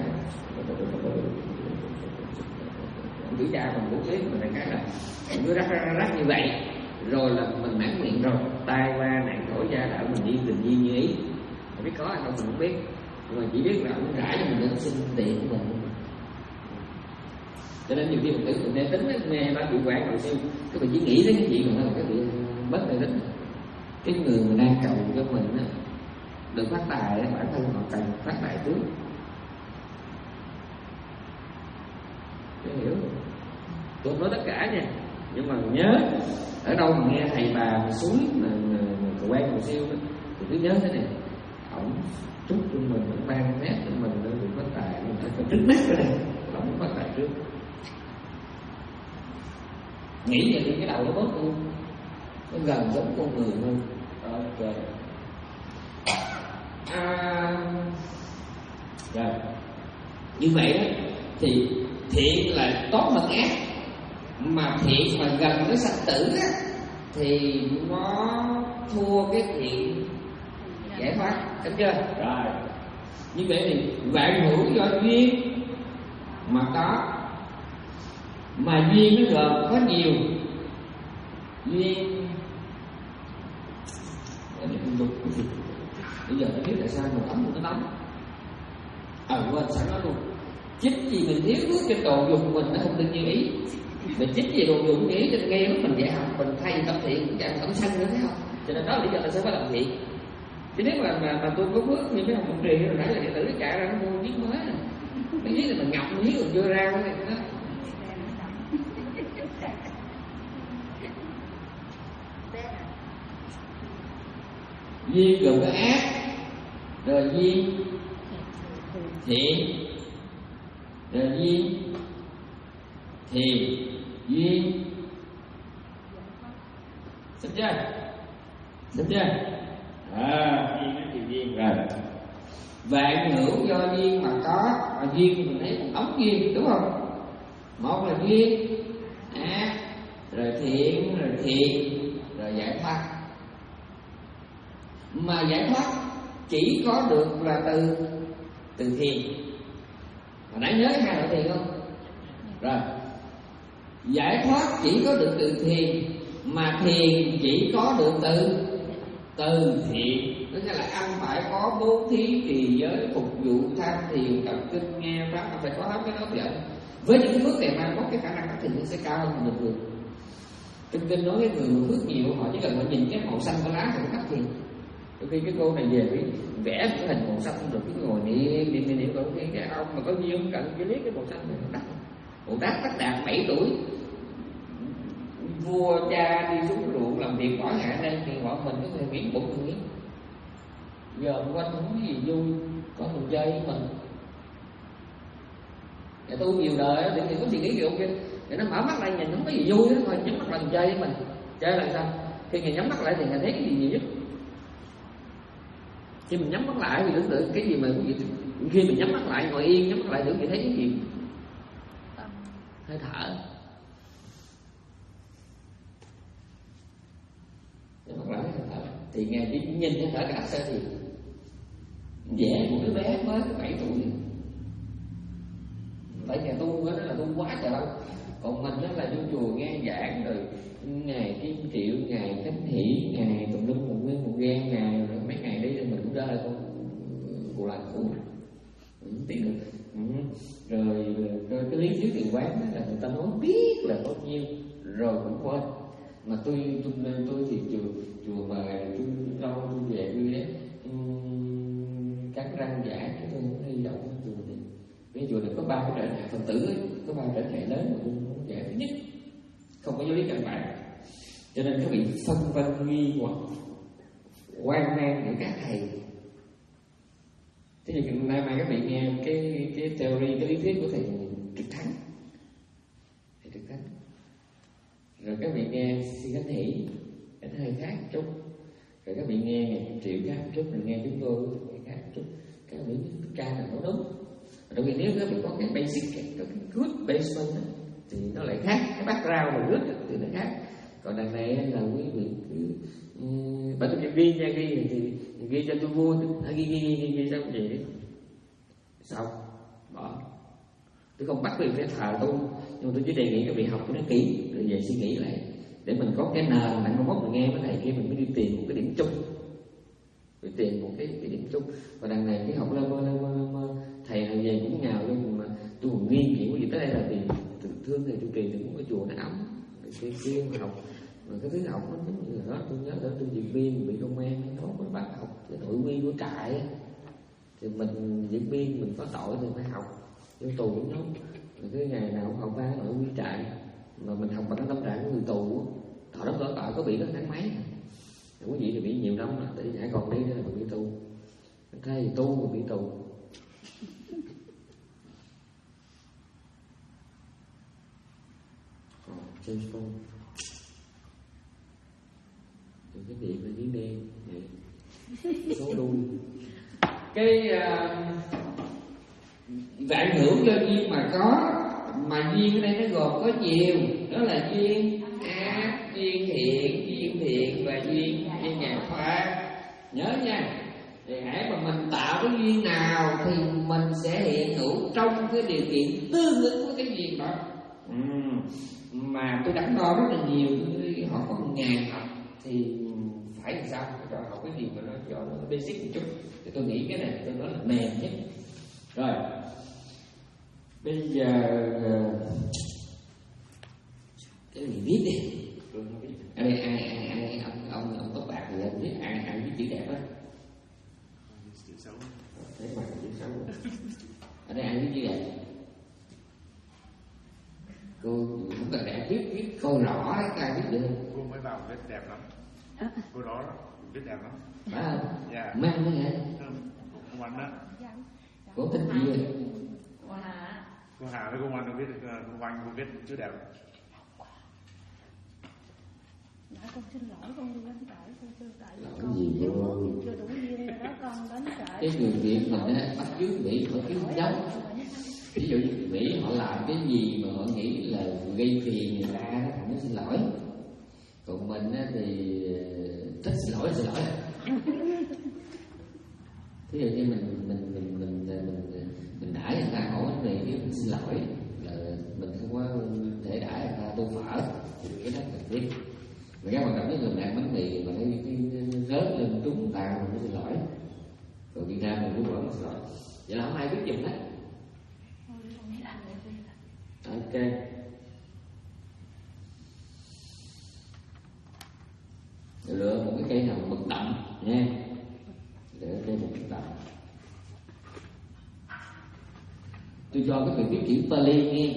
chữ cha mình cũng biết, mình đại khái là cứ rắc rắc rắc như vậy rồi là mình mãn nguyện rồi, tai qua nạn khỏi gia đạo mình đi bình nhiên như ý. Không biết có hay không mình không biết, nhưng mà chỉ biết là ông rải cho mình đến xin tiền của mình. Cho nên nhiều khi mình tự mình tính nghe ba chịu quản rồi siêu, các bạn chỉ nghĩ đến cái chuyện mà là cái chuyện bất này tính. Cái người mà đang cầu cho mình á, được phát tài, bản thân họ cần phát tài trước. Hiểu? Tôi không nói tất cả nha, Nhưng mà nhớ ở đâu mà nghe thầy bà mà suối mà, mà, mà quen một siêu đó, thì cứ nhớ thế này, ổng chúc cho mình, ổng ban nét cho mình để được có tài, mình phải có trước mắt cái này, ổng có tài trước. Nghĩ vậy thì cái đầu nó bớt luôn, nó gần giống con người hơn. Ok. À, rồi như vậy đó, thì thiện là tốt hơn ác, mà thiện mà gần với sanh tử á, thì nó thua cái thiện giải thoát, đúng chưa? Rồi như vậy thì vạn hữu do duyên mà có, mà duyên nó gồm có nhiều duyên. Bây giờ nó biết tại sao mà tắm nó tắm. Ờ quên sẵn nói luôn, chính vì mình thiếu nước trên đồ dùng mình nó không được như ý, mình chính vì đồ dùng nghĩ cho nên nghe lúc mình dạy học mình thay tâm thiện cũng chẳng tấm xanh nữa, thấy không? Cho nên đó là lý do tại sao phải làm thiện. Chứ nếu mà mà, mà tôi có phước như mấy ông Mộng Trì hồi nãy là đệ tử chạy ra nó mua viết mới này, cái viết là mình ngọc viết rồi chưa ra cái này đó. Duyên gồm có ác, rồi duyên thiện, rồi duyên thiền, duyên, xem chưa? Xem chưa? À, duyên nó thì duyên rồi. Vạn hữu do duyên mà có, mà duyên thì mình thấy một ống duyên, đúng không? Một là duyên ác, rồi thiện, rồi thiền, rồi giải thoát. Mà giải thoát chỉ có được là từ từ thiền. Hồi nãy nhớ hai loại thiền không? Rồi, giải thoát chỉ có được từ thiền, mà thiền chỉ có được từ từ thiện. Tức là ăn phải có bố thí, trì giới, phục vụ, tham thiền, đọc kinh, nghe pháp, phải có hết cái đó vậy. Với những cái phước này mà có cái khả năng thì nó sẽ cao hơn bình thường. Kinh kinh nói cái người mà phước nhiều, họ chỉ cần họ nhìn cái màu xanh của lá thì nó đắc thiền. Đôi khi cái cô này về phải vẽ cái hình màu xanh rồi cứ ngồi niệm niệm niệm niệm rồi cái cái ông mà có duyên không cần cái liếc cái màu xanh này nó đắc. Bồ Tát Tất Đạt bảy tuổi, vua cha đi xuống ruộng làm việc mỏi hạ đây thì bọn mình có thể miễn bụng miễn. Giờ quanh không có gì vui, con mình chơi với mình. Để tu nhiều đời thì có suy nghĩ gì không kia, để nó mở mắt lại nhìn không có gì vui đó thôi, nhắm mắt lại chơi với mình. Chơi là sao? Khi mình nhắm mắt lại thì mình thấy cái gì nhiều nhất. Khi mình nhắm mắt lại thì tưởng tượng cái gì mà cái gì, khi mình nhắm mắt lại ngồi yên nhắm mắt lại tưởng gì thấy cái gì? Hơi thở. Nhắm mắt lại hơi thở. Thì nghe chỉ nhìn hơi thở cả sơ thì vẽ một đứa bé mới bảy tuổi. Tại nhà tu đó là tu quá trời lâu. Còn mình đó là vô chùa nghe giảng rồi ngày Kim Triệu, ngày Khánh Hỷ, ngày tùm lum một nguyên một gan, ngày rồi mấy ngày đấy mình cũng ra là con cụ lành cụ mình biết được. Ừ. Rồi, rồi cái lý thuyết tiền quán là người ta nói biết là bao nhiêu rồi cũng quên. Mà tôi tôi tôi thì chùa chùa mà tôi lâu tôi về tôi đấy um, cắn răng giả cái tôi không hy vọng chùa này. Cái chùa này có ba cái trở ngại phần tử ấy, có ba trở ngại lớn mà tôi muốn giải. Thứ nhất, không có giáo lý căn bản, cho nên các vị phân vân nghi hoặc hoang mang của các thầy. Thế thì nay mai các vị nghe cái cái theory, cái lý thuyết của thầy Trực Thắng, thầy Trực Thắng, rồi các vị nghe Si Khánh Hỷ, cái hơi khác một chút, rồi các vị nghe ngày Triệu khác một chút, rồi nghe chúng tôi khác một chút, các vị biết ca là nó đúng. Bởi vì nếu các vị có cái basic, có cái good basement đó, thì nó lại khác, cái background mà good thì nó khác. Còn đằng này là quý vị cứ uh, bà tôi ghi nha, ghi thì, thì ghi cho tôi vui, tôi ghi ghi ghi ghi, ghi xong gì đi, xong bỏ. Tôi không bắt quý vị phải thờ tu, nhưng mà tôi chỉ đề nghị các vị học cho nó kỹ rồi về suy nghĩ lại để mình có cái nền đặng mai mốt mình nghe với thầy kia mình mới đi tìm một cái điểm chung, đi tìm một cái, cái điểm chung. Và đằng này cái học lơ mơ lơ mơ lơ mơ thầy này về cũng nhào nhưng mà tôi còn nghi chuyện của gì tới đây là vì thương thầy trụ trì thì cũng có chùa nó ấm cái kia mà học. Mà cái thứ học nó giống như là đó, tôi nhớ ở tôi diễn viên bị công an nó mới bắt học cái nội quy của trại thì mình diễn viên mình có tội thì phải học vô tù cũng giống. Rồi cái ngày nào cũng học ba nội quy trại mà mình học bằng cái tâm trạng của người tù. Họ đóng cửa tội có bị có tháng mấy, quý vị thì bị nhiều năm rồi, tại Hải còn đi nữa là bị tù. Thay tu mà bị tù. Trên phone rồi cái điện là dưới đen số đuôi cái uh, vạn hữu do duyên mà có, mà duyên ở đây nó gồm có nhiều, đó là duyên ác, duyên thiện, duyên thiện và duyên duyên nhạc khoa. Nhớ nha, thì hãy mà mình tạo cái duyên nào thì mình sẽ hiện hữu trong cái điều kiện tương ứng với cái duyên đó. Ừ. Mà tôi đắn đo rất là nhiều, họ có một ngàn học thì phải làm sao cho học cái gì mà nó cho nó basic một chút, thì tôi nghĩ cái này tôi nói là mềm nhất. Rồi bây giờ cái gì viết đi, ở đây ai ai ai ông ông ông tóc bạc thì anh biết ai ai viết chữ đẹp á, chữ xấu, thế mà chữ xấu. Ở đây ai viết chữ đẹp? Cô cũng cần đẹp, viết viết câu rõ ai viết được. Cô mới vào viết đẹp lắm. Cô đó viết đẹp lắm. Phải không? Dạ. Mang cái gì? Cô Anh đó. Cô tên gì vậy? Cô Hà. Cô Hà với cô Anh nó viết được, cô Anh cô viết chữ đẹp. Dạ con xin lỗi, con đi đánh trại, con chưa tại Lỗi con gì thiếu vô? thuốc chưa đủ duyên rồi đó con đánh trại. Cái người Việt mình á, bắt chước Mỹ họ kiếm giống. Ví dụ như Mỹ họ làm cái gì mà họ nghĩ là gây phiền người ta đó, họ mới xin lỗi. Còn mình á thì thích xin lỗi xin lỗi. Ví dụ như mình mình mình mình mình mình đãi người ta hỏi vấn đề cái mình xin lỗi là mình không có thể đãi người ta tô phở thì cái đó cần thiết. Mà các bạn cảm thấy người ăn bánh mì mà thấy cái rớt lên trúng tàn mình mới xin lỗi. Còn Việt Nam mình cũng vẫn xin lỗi. Vậy là không ai biết giùm hết. Ok. Lựa một cái cây nào bật đậm nha. Lựa cây một bật đậm. Tôi cho các vị viết chữ Pali nghe.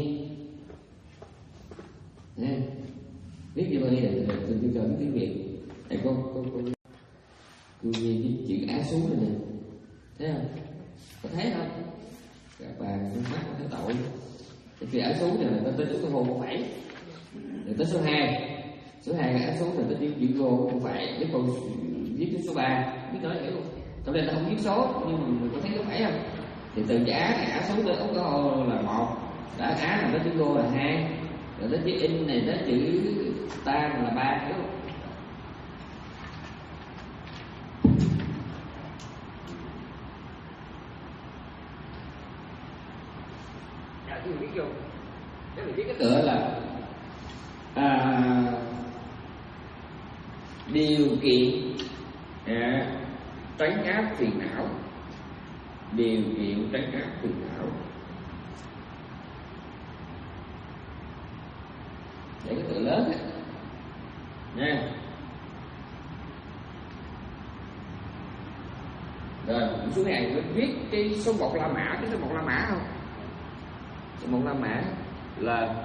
Nha. Viết chữ Pali này tôi tôi cho cái tiếng Việt. Đây con con con cô ghi cái chữ Á Sú này nè. Thấy không? Có thấy không? Các bạn con mắt có thấy tội. Cái chữ Á Sú này là tới số hồn không phải. Rồi tới số hai. Số hai cái Á Sú này tới chữ vô không phải. Nếu con viết tới số ba, biết nói hiểu không? Trong đây ta không viết số nhưng mà mình có thấy có phải không? Thì từ chữ Á này Á Sú tới ống có ô là một. Đã Á là tới chữ vô là hai. Rồi tới chữ in này tới chữ ta là ba, đúng không? Dạ, tôi biết vô. Cái mình viết cái tựa là à, điều kiện à, tránh áp phiền não, điều kiện tránh áp phiền não. Để cái tựa lớn á nha. Rồi xuống này mình viết cái số một La Mã, cái số một La Mã không? Số một La Mã là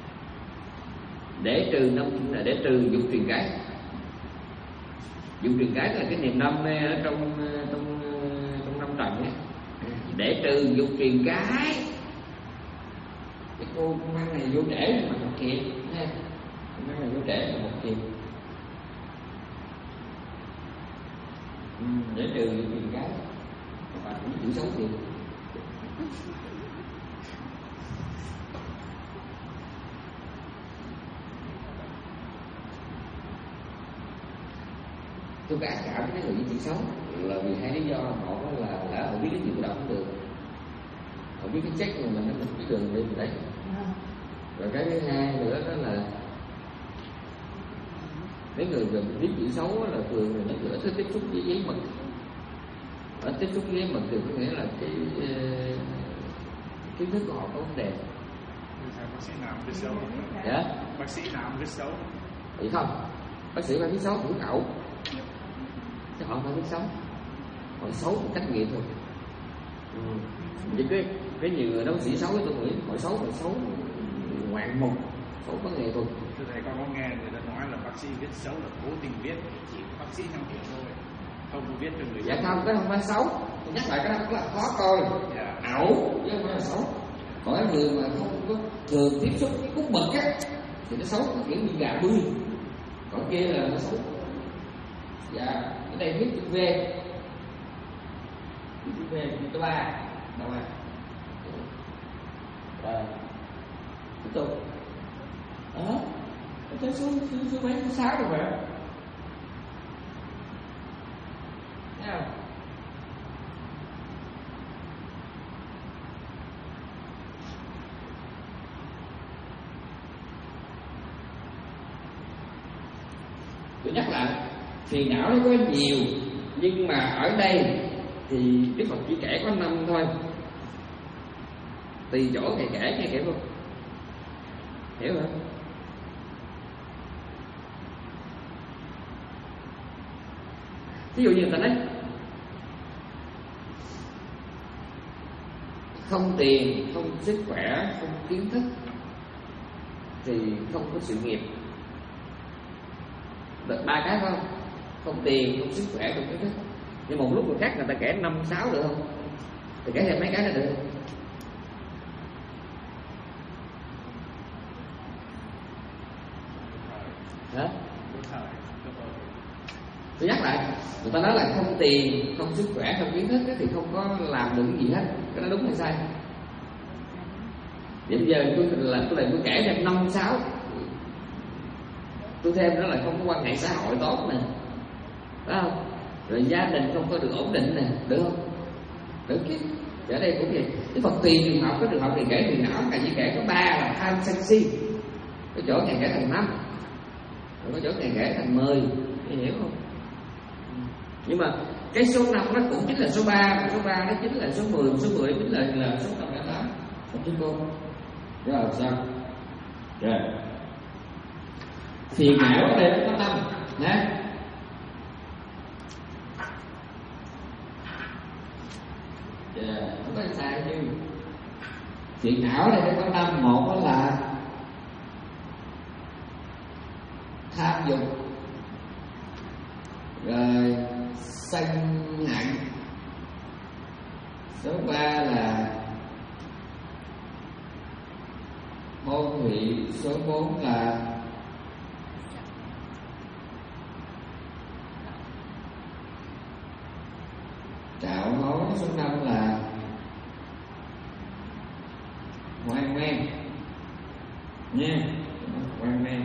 để trừ năm, là để trừ dục truyền cái. Dục truyền cái là cái niềm đam mê ở trong trong trong năm trần ấy. Để trừ dục truyền cái. Cái cô con ăn này vô trễ mà một kịp nha. Con ăn này vô trễ mà một kịp. Ừ, để trừ dục truyền cái. Các bạn cũng chịu xấu thiệt. Tôi có ác cảm với người với chữ xấu là vì hai lý do. Một là là họ biết cái gì của đọc không được, họ biết cái check mà mình nó mình biết đường đi mình đấy. Rồi cái thứ hai nữa đó là mấy người về biết chữ xấu là thường là nó thích tiếp xúc với giấy mực. Ở tiếp xúc với giấy mực thì có nghĩa là cái kiến thức của họ có vấn đề. Bác sĩ nào viết xấu? Dạ. Bác sĩ nào viết xấu? Vậy không? Bác sĩ phải viết xấu cũng ẩu. Chứ họ phải biết xấu. Họ xấu một cách nghiệp thôi. Ừ. Vì cái, cái nhiều người đó bác sĩ xấu tôi nghĩ họ xấu, họ xấu ngoạn mục. không có nghệ thuật. Thưa thầy, con có nghe người ta nói là bác sĩ viết xấu là cố tình viết để chỉ bác sĩ trong hiểu thôi, không có viết cho người. Dạ không, cái không phải xấu. Tôi nhắc lại cái đó là khó coi, Dạ. ảo chứ không phải là xấu. Còn cái người mà không có thường tiếp xúc cái bút mực á thì nó xấu, nó kiểu như gà bươi. Còn kia là nó xấu. Dạ, ở đây viết chữ V, viết chữ V, chữ thứ ba, đâu à? Rồi, tiếp tục. Đó, tới số số số mấy số sáu rồi vậy. Thấy không? Tôi nhắc lại, phiền não nó có nhiều, nhưng mà ở đây thì Đức Phật chỉ kể có năm thôi. Tùy chỗ Ngài kể, Ngài kể không? Hiểu không? Ví dụ như người ta nói không tiền, không sức khỏe, không kiến thức thì không có sự nghiệp. Được ba cái không? Không tiền, không sức khỏe, không kiến thức. Nhưng một lúc người khác người ta kể năm sáu được không? Thì kể thêm mấy cái đó được không? Hả? Tôi nhắc lại, người ta nói là không tiền, không sức khỏe, không kiến thức thì không có làm được cái gì hết. Cái đó đúng hay sai? Bây giờ tôi là tôi lại tôi kể thêm năm sáu, tôi thêm đó là không có quan hệ xã hội tốt nè, phải không? Rồi gia đình không có được ổn định nè, được không? Được chứ. Ở đây cũng vậy. Cái Phật tùy trường hợp, có trường hợp thì kể thì não, cái chỉ kể có ba là tham sân si, có chỗ ngày kể thành năm, rồi có chỗ ngày kể thành mười, hiểu không? Nhưng mà cái số năm nó cũng chính là số ba, số ba nó chính là số mười, số mười chính là là số năm lẻ tám. Không chứ cô. Rồi sao? Rồi. Phiền não ở đây nó có năm, nè. Yeah, không có sai chứ. Phiền não ở đây nó có năm, một đó là tham dục, rồi sân hận, số ba là hôn vị, số bốn là trạo hối, số năm là hoang mang nha, hoang mang.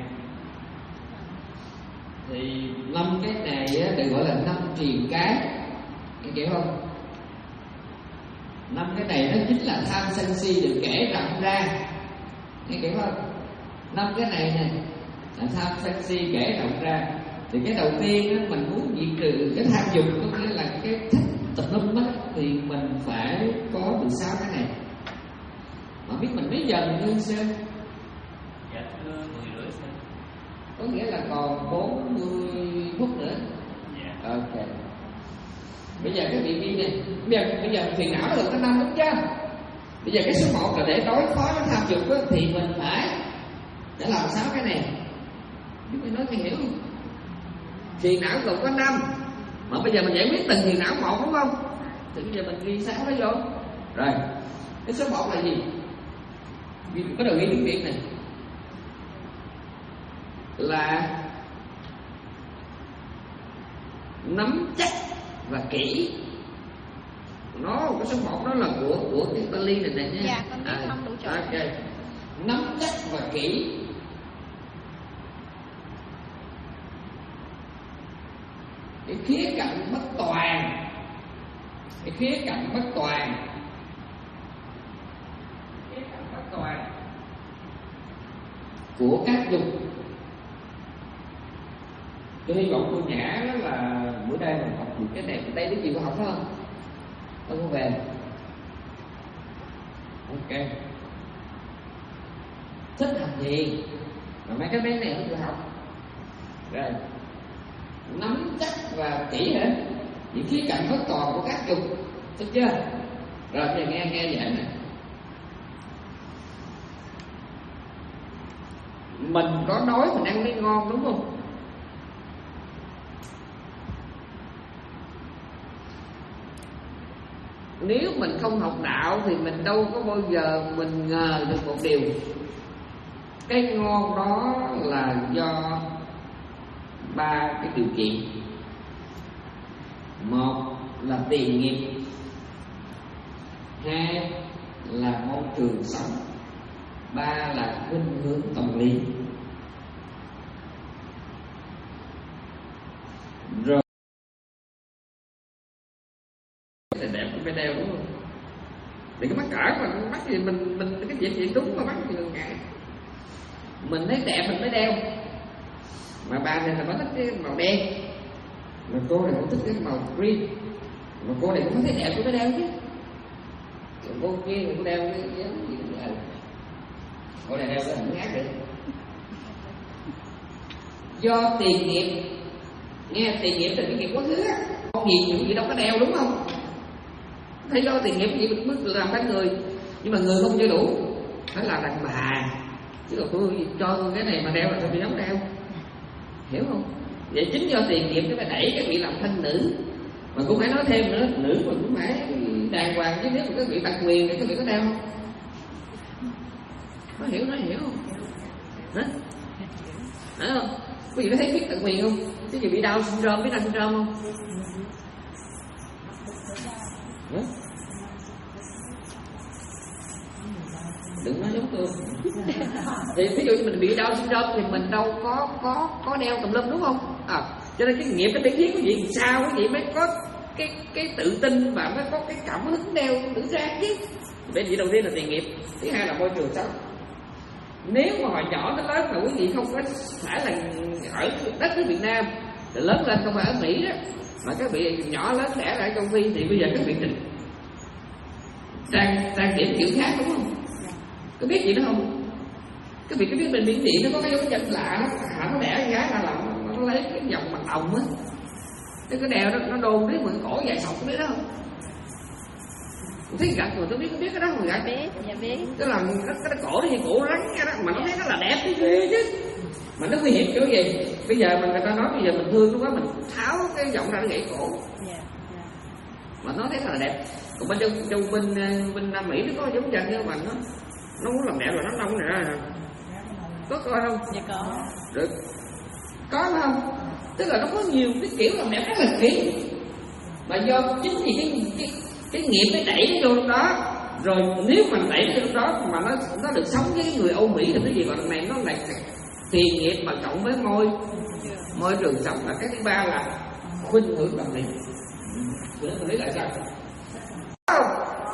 Thì năm cái này á, được gọi là năm triền cái, nghe hiểu không? Năm cái này nó chính là tham sân si được kể rộng ra, nghe hiểu không? Năm cái này nè là tham sân si kể rộng ra. Thì cái đầu tiên á, mình muốn diệt trừ cái tham dục, có nghĩa là cái thích tập lum á, thì mình phải có từ sáu cái này. Mà biết mình mấy giờ mình như sao? Dạ thưa mười rưỡi sao? Có nghĩa là còn bốn mươi phút nữa. Dạ. Ok. Bây giờ cái vị ghi này, bây giờ bây giờ phiền não là cái năm đúng chưa? Bây giờ cái số một là để đối phó với tham dục á, thì mình phải để làm sáu cái này. Chúng tôi nói thì hiểu không? Phiền não gồm có năm, mà bây giờ mình giải quyết từng phiền não một đúng không? Thì bây giờ mình ghi sáu đó vô. Rồi, cái số một là gì? Có đầu ghi tiếng Việt này là nắm chắc và kỹ. Nó cái số một đó là của của cái Bali này này nha. Dạ, con biết à, không đủ chỗ. Ok. Nắm chắc và kỹ. Cái khía cạnh bất toàn, cái khía cạnh bất toàn, khía cạnh bất toàn của các dục. Tôi hy vọng cô Nhã đó là bữa nay mình học được cái này. Đây cái gì cô học phải không? Tôi không về. Ok. Thích hành thiền mà mấy cái bé này không được học. Rồi. Nắm chắc và kỹ hả? Những khía cạnh bất toàn của các dục, được chưa? Rồi bây giờ nghe nghe giảng này. mình có đói mình ăn mới ngon, đúng không? Nếu mình không học đạo thì mình đâu có bao giờ mình ngờ được một điều, cái ngon đó là do ba cái điều kiện. Một là tiền nghiệp, hai là môi trường sống, ba là khuynh hướng tâm lý. Rồi thì đẹp cũng phải đeo, đúng không? Thì cái mắt cỡ mà mắt gì mình mình cái chuyện chuyện đúng mà mắt gì ngần ngại. Mình thấy đẹp mình mới đeo. Mà bà này là bà thích cái màu đen, mà cô này cũng thích cái màu green, mà cô này cũng thấy đẹp cô mới đeo chứ. Còn cô kia cô đeo cái giống gì cũng vậy. Cô này đeo cái không ngát được. Do tiền nghiệp, nghe tiền nghiệp là cái nghiệp quá khứ á, con gì những gì đâu có đeo, đúng không? Thấy do tiền nghiệp gì mình mới làm cái người, nhưng mà người không chưa đủ, phải là đàn bà. Chứ còn tôi cho tôi cái này mà đeo là tôi bị đóng đeo, hiểu không? Vậy chính do tiền nghiệp nó phải đẩy cái vị làm thân nữ. Mà cũng phải nói thêm nữa, nữ mà cũng phải đàng hoàng, chứ nếu mà cái vị đặc quyền thì cái vị có đeo không? Nó hiểu, nó hiểu không? Hả? Hả không? Quý vị có thấy biết đặc quyền không? Cái gì bị đau syndrome, biết đau syndrome không? Hả? Đừng nói giống tôi. Thì ví dụ như mình bị đau syndrome thì mình đâu có có có đeo tùm lum, đúng không? À, cho nên cái nghiệp nó để thiết quý vị sao quý vị mới có cái cái tự tin và mới có cái cảm hứng đeo nữ trang chứ. Bởi vì đầu tiên là tiền nghiệp, thứ hai là môi trường sống. Nếu mà hồi nhỏ tới lớn mà quý vị không có phải là ở đất nước Việt Nam, thì lớn lên không phải ở Mỹ đó, mà các vị nhỏ lớn đẻ ở châu Phi thì bây giờ các vị trình trang trang điểm kiểu khác, đúng không? Có biết gì nữa không? Các vị có biết bệnh viện điện nó có cái dấu chân lạ đó, hả, nó đẻ gái ra là nó lấy cái vòng bằng đồng á, cái cái đeo đó nó đôn đến mượn cổ dài sọc, biết đó không? Thấy gật rồi tôi biết, có biết cái đó không gật? Biết, dạ biết. Cái là cái, cái cổ nó như cổ rắn ra đó, mà nó thấy nó là đẹp cái ghê chứ. Mà nó nguy hiểm kiểu gì? Bây giờ mà người ta nói bây giờ mình thương nó quá, mình tháo cái vòng ra nó gãy cổ. Dạ, dạ. Mà nó thấy là đẹp. Còn bên châu, châu bên bên Nam Mỹ nó có giống chân như mà nó nó muốn làm đẹp là nó nông nè. Có coi không? Dạ có. Được. Có không? Tức là nó có nhiều cái kiểu làm đẹp rất là kỹ. Mà do chính vì cái cái, cái nghiệp nó đẩy nó vô lúc đó. Rồi nếu mà đẩy nó vô lúc đó mà nó nó được sống với người Âu Mỹ thì cái gì gọi là này nó lại tiền nghiệp mà cộng với môi môi trường sống là cái thứ ba là khuynh hướng tâm lý. Khuynh hướng tâm lý là sao? Không?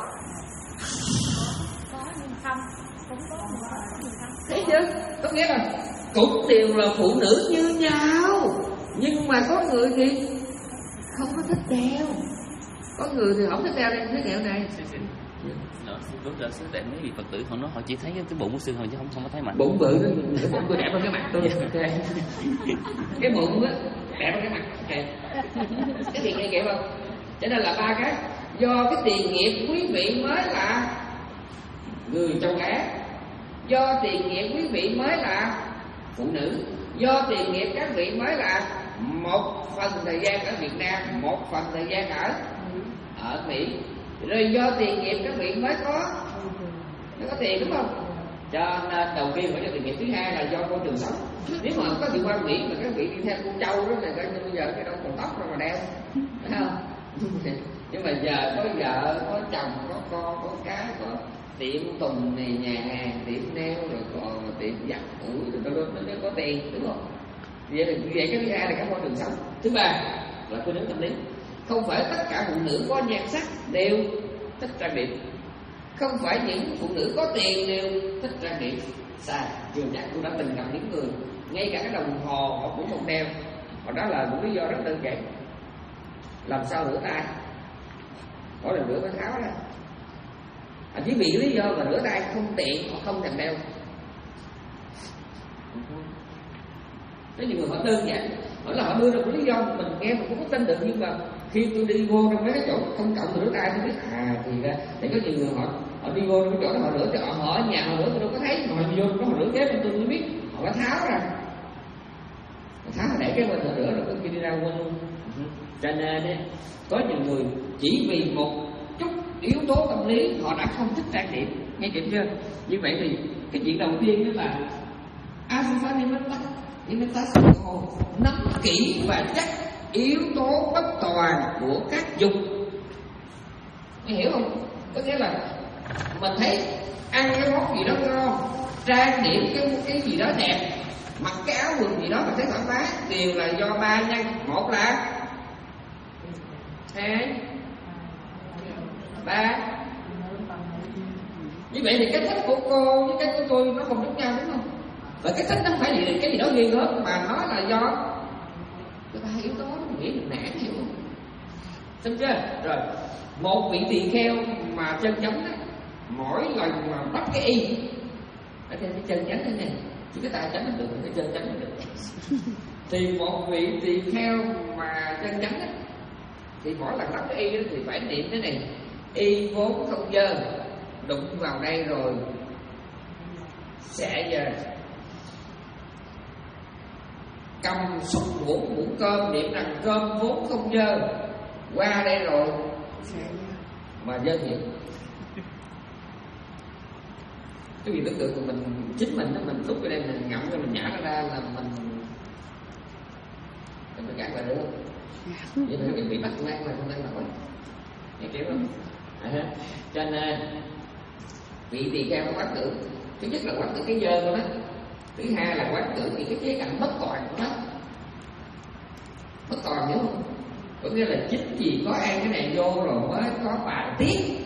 Có nhưng không, cũng có mà có nhưng không. Thấy chưa? Có nghĩa là cũng đều là phụ nữ như nhau, nhưng mà có người thì không có thích đeo, có người thì không thích đeo đây, thích đeo đây. Đó, đúng rồi, sức đẹp mấy vị Phật tử họ nói họ chỉ thấy cái bụng của sư thôi chứ không không có thấy mặt. Bụng bự đó, cái bụng tôi đẹp hơn cái mặt tôi. Okay. Cái bụng á đẹp hơn cái mặt. Okay. Cái gì nghe kịp không? Cho nên là ba cái do cái tiền nghiệp quý vị mới là người châu Á, do tiền nghiệp quý vị mới là phụ nữ, do tiền nghiệp các vị mới là một phần thời gian ở Việt Nam, một phần thời gian ở ở Mỹ, rồi do tiền nghiệp các vị mới có mới có tiền, đúng không? Cho nên đầu tiên phải do tiền nghiệp, thứ hai là do môi trường sống. Nếu mà có chuyện qua Mỹ mà các vị đi theo con trâu đó là coi như bây giờ cái đâu còn tóc đâu mà đeo, phải không? Nhưng mà giờ có vợ, có chồng, có con, có cái, có tiệm tùng này, nhà hàng, tiệm nail, rồi còn tiệm giặt ủi, rồi nó, nó, nó có tiền, đúng không? Vậy thì vậy cái thứ hai là cái môi trường sống. Thứ ba là khuynh hướng tâm lý. Không phải tất cả phụ nữ có nhan sắc đều thích trang điểm, không phải những phụ nữ có tiền đều thích trang điểm. Sai, chưa chắc. Tôi đã từng gặp những người ngay cả cái đồng hồ họ cũng không đeo, và đó là một lý do rất đơn giản. Làm sao rửa tay? Mỗi lần rửa phải tháo ra. À, chỉ vì lý do mà rửa tay không tiện họ không thèm đeo. Có nhiều người họ đơn giản, họ là họ đưa ra một lý do mình nghe mình cũng có tin được, nhưng mà khi tôi đi vô trong mấy cái chỗ công cộng rửa tay tôi biết à thì ra để có nhiều người họ họ đi vô trong cái chỗ đó họ rửa, thì họ, họ ở nhà họ rửa tôi đâu có thấy, mà họ đi vô đó họ rửa kế tôi mới biết họ nó tháo ra, nó tháo để cái bên nữa nữa rồi có khi đi ra quên luôn. Cho nên ấy, có nhiều người chỉ vì một chút yếu tố tâm lý họ đã không thích trang điểm, nghe kịp chưa? Như vậy thì cái chuyện đầu tiên đó là Asafanimatta nắm kỹ và chắc yếu tố bất toàn của các dục. Nghe hiểu không? Có nghĩa là mình thấy ăn cái món gì đó ngon, trang điểm cái cái gì đó đẹp, mặc cái áo quần gì đó mà thấy thoải mái, đều là do ba nhân. Một là hai, ba. Như vậy thì cái thích của cô với cái của tôi nó không giống nhau, đúng không? Và cái thích nó không phải gì cái gì đó ghê gớm, mà nó là do cái ba yếu tố nó nghĩ được nản, hiểu không? Đúng chưa? Rồi một vị tỳ kheo mà chân chánh đó, mỗi lần mà bắt cái y ở trên cái chân chánh thế này, chỉ cái tay chánh là được, cái chân chánh là được. Thì một vị tỳ kheo mà chân chánh đó, thì mỗi lần bắt cái y đó thì phải niệm thế này: y vốn không dơ, đụng vào đây rồi sẽ giờ cầm xúc muỗng muỗng cơm, niệm rằng cơm vốn không dơ, qua đây rồi mà dơ thiệt. Cái gì tưởng tượng của mình chính mình đó, mình lúc ở đây mình ngậm cho mình nhả nó ra là mình mình gạt lại được không? Vậy là cái bị bắt lan là không đang nổi, nghe kiểu không? À, cho nên vị tỳ kheo nó quán tưởng, thứ nhất là quán tưởng cái dơ của nó, thứ hai là quán tưởng những cái khía cạnh bất toàn của nó. Bất toàn hiểu không? Có nghĩa là chính vì có ăn cái này vô rồi mới có bài tiết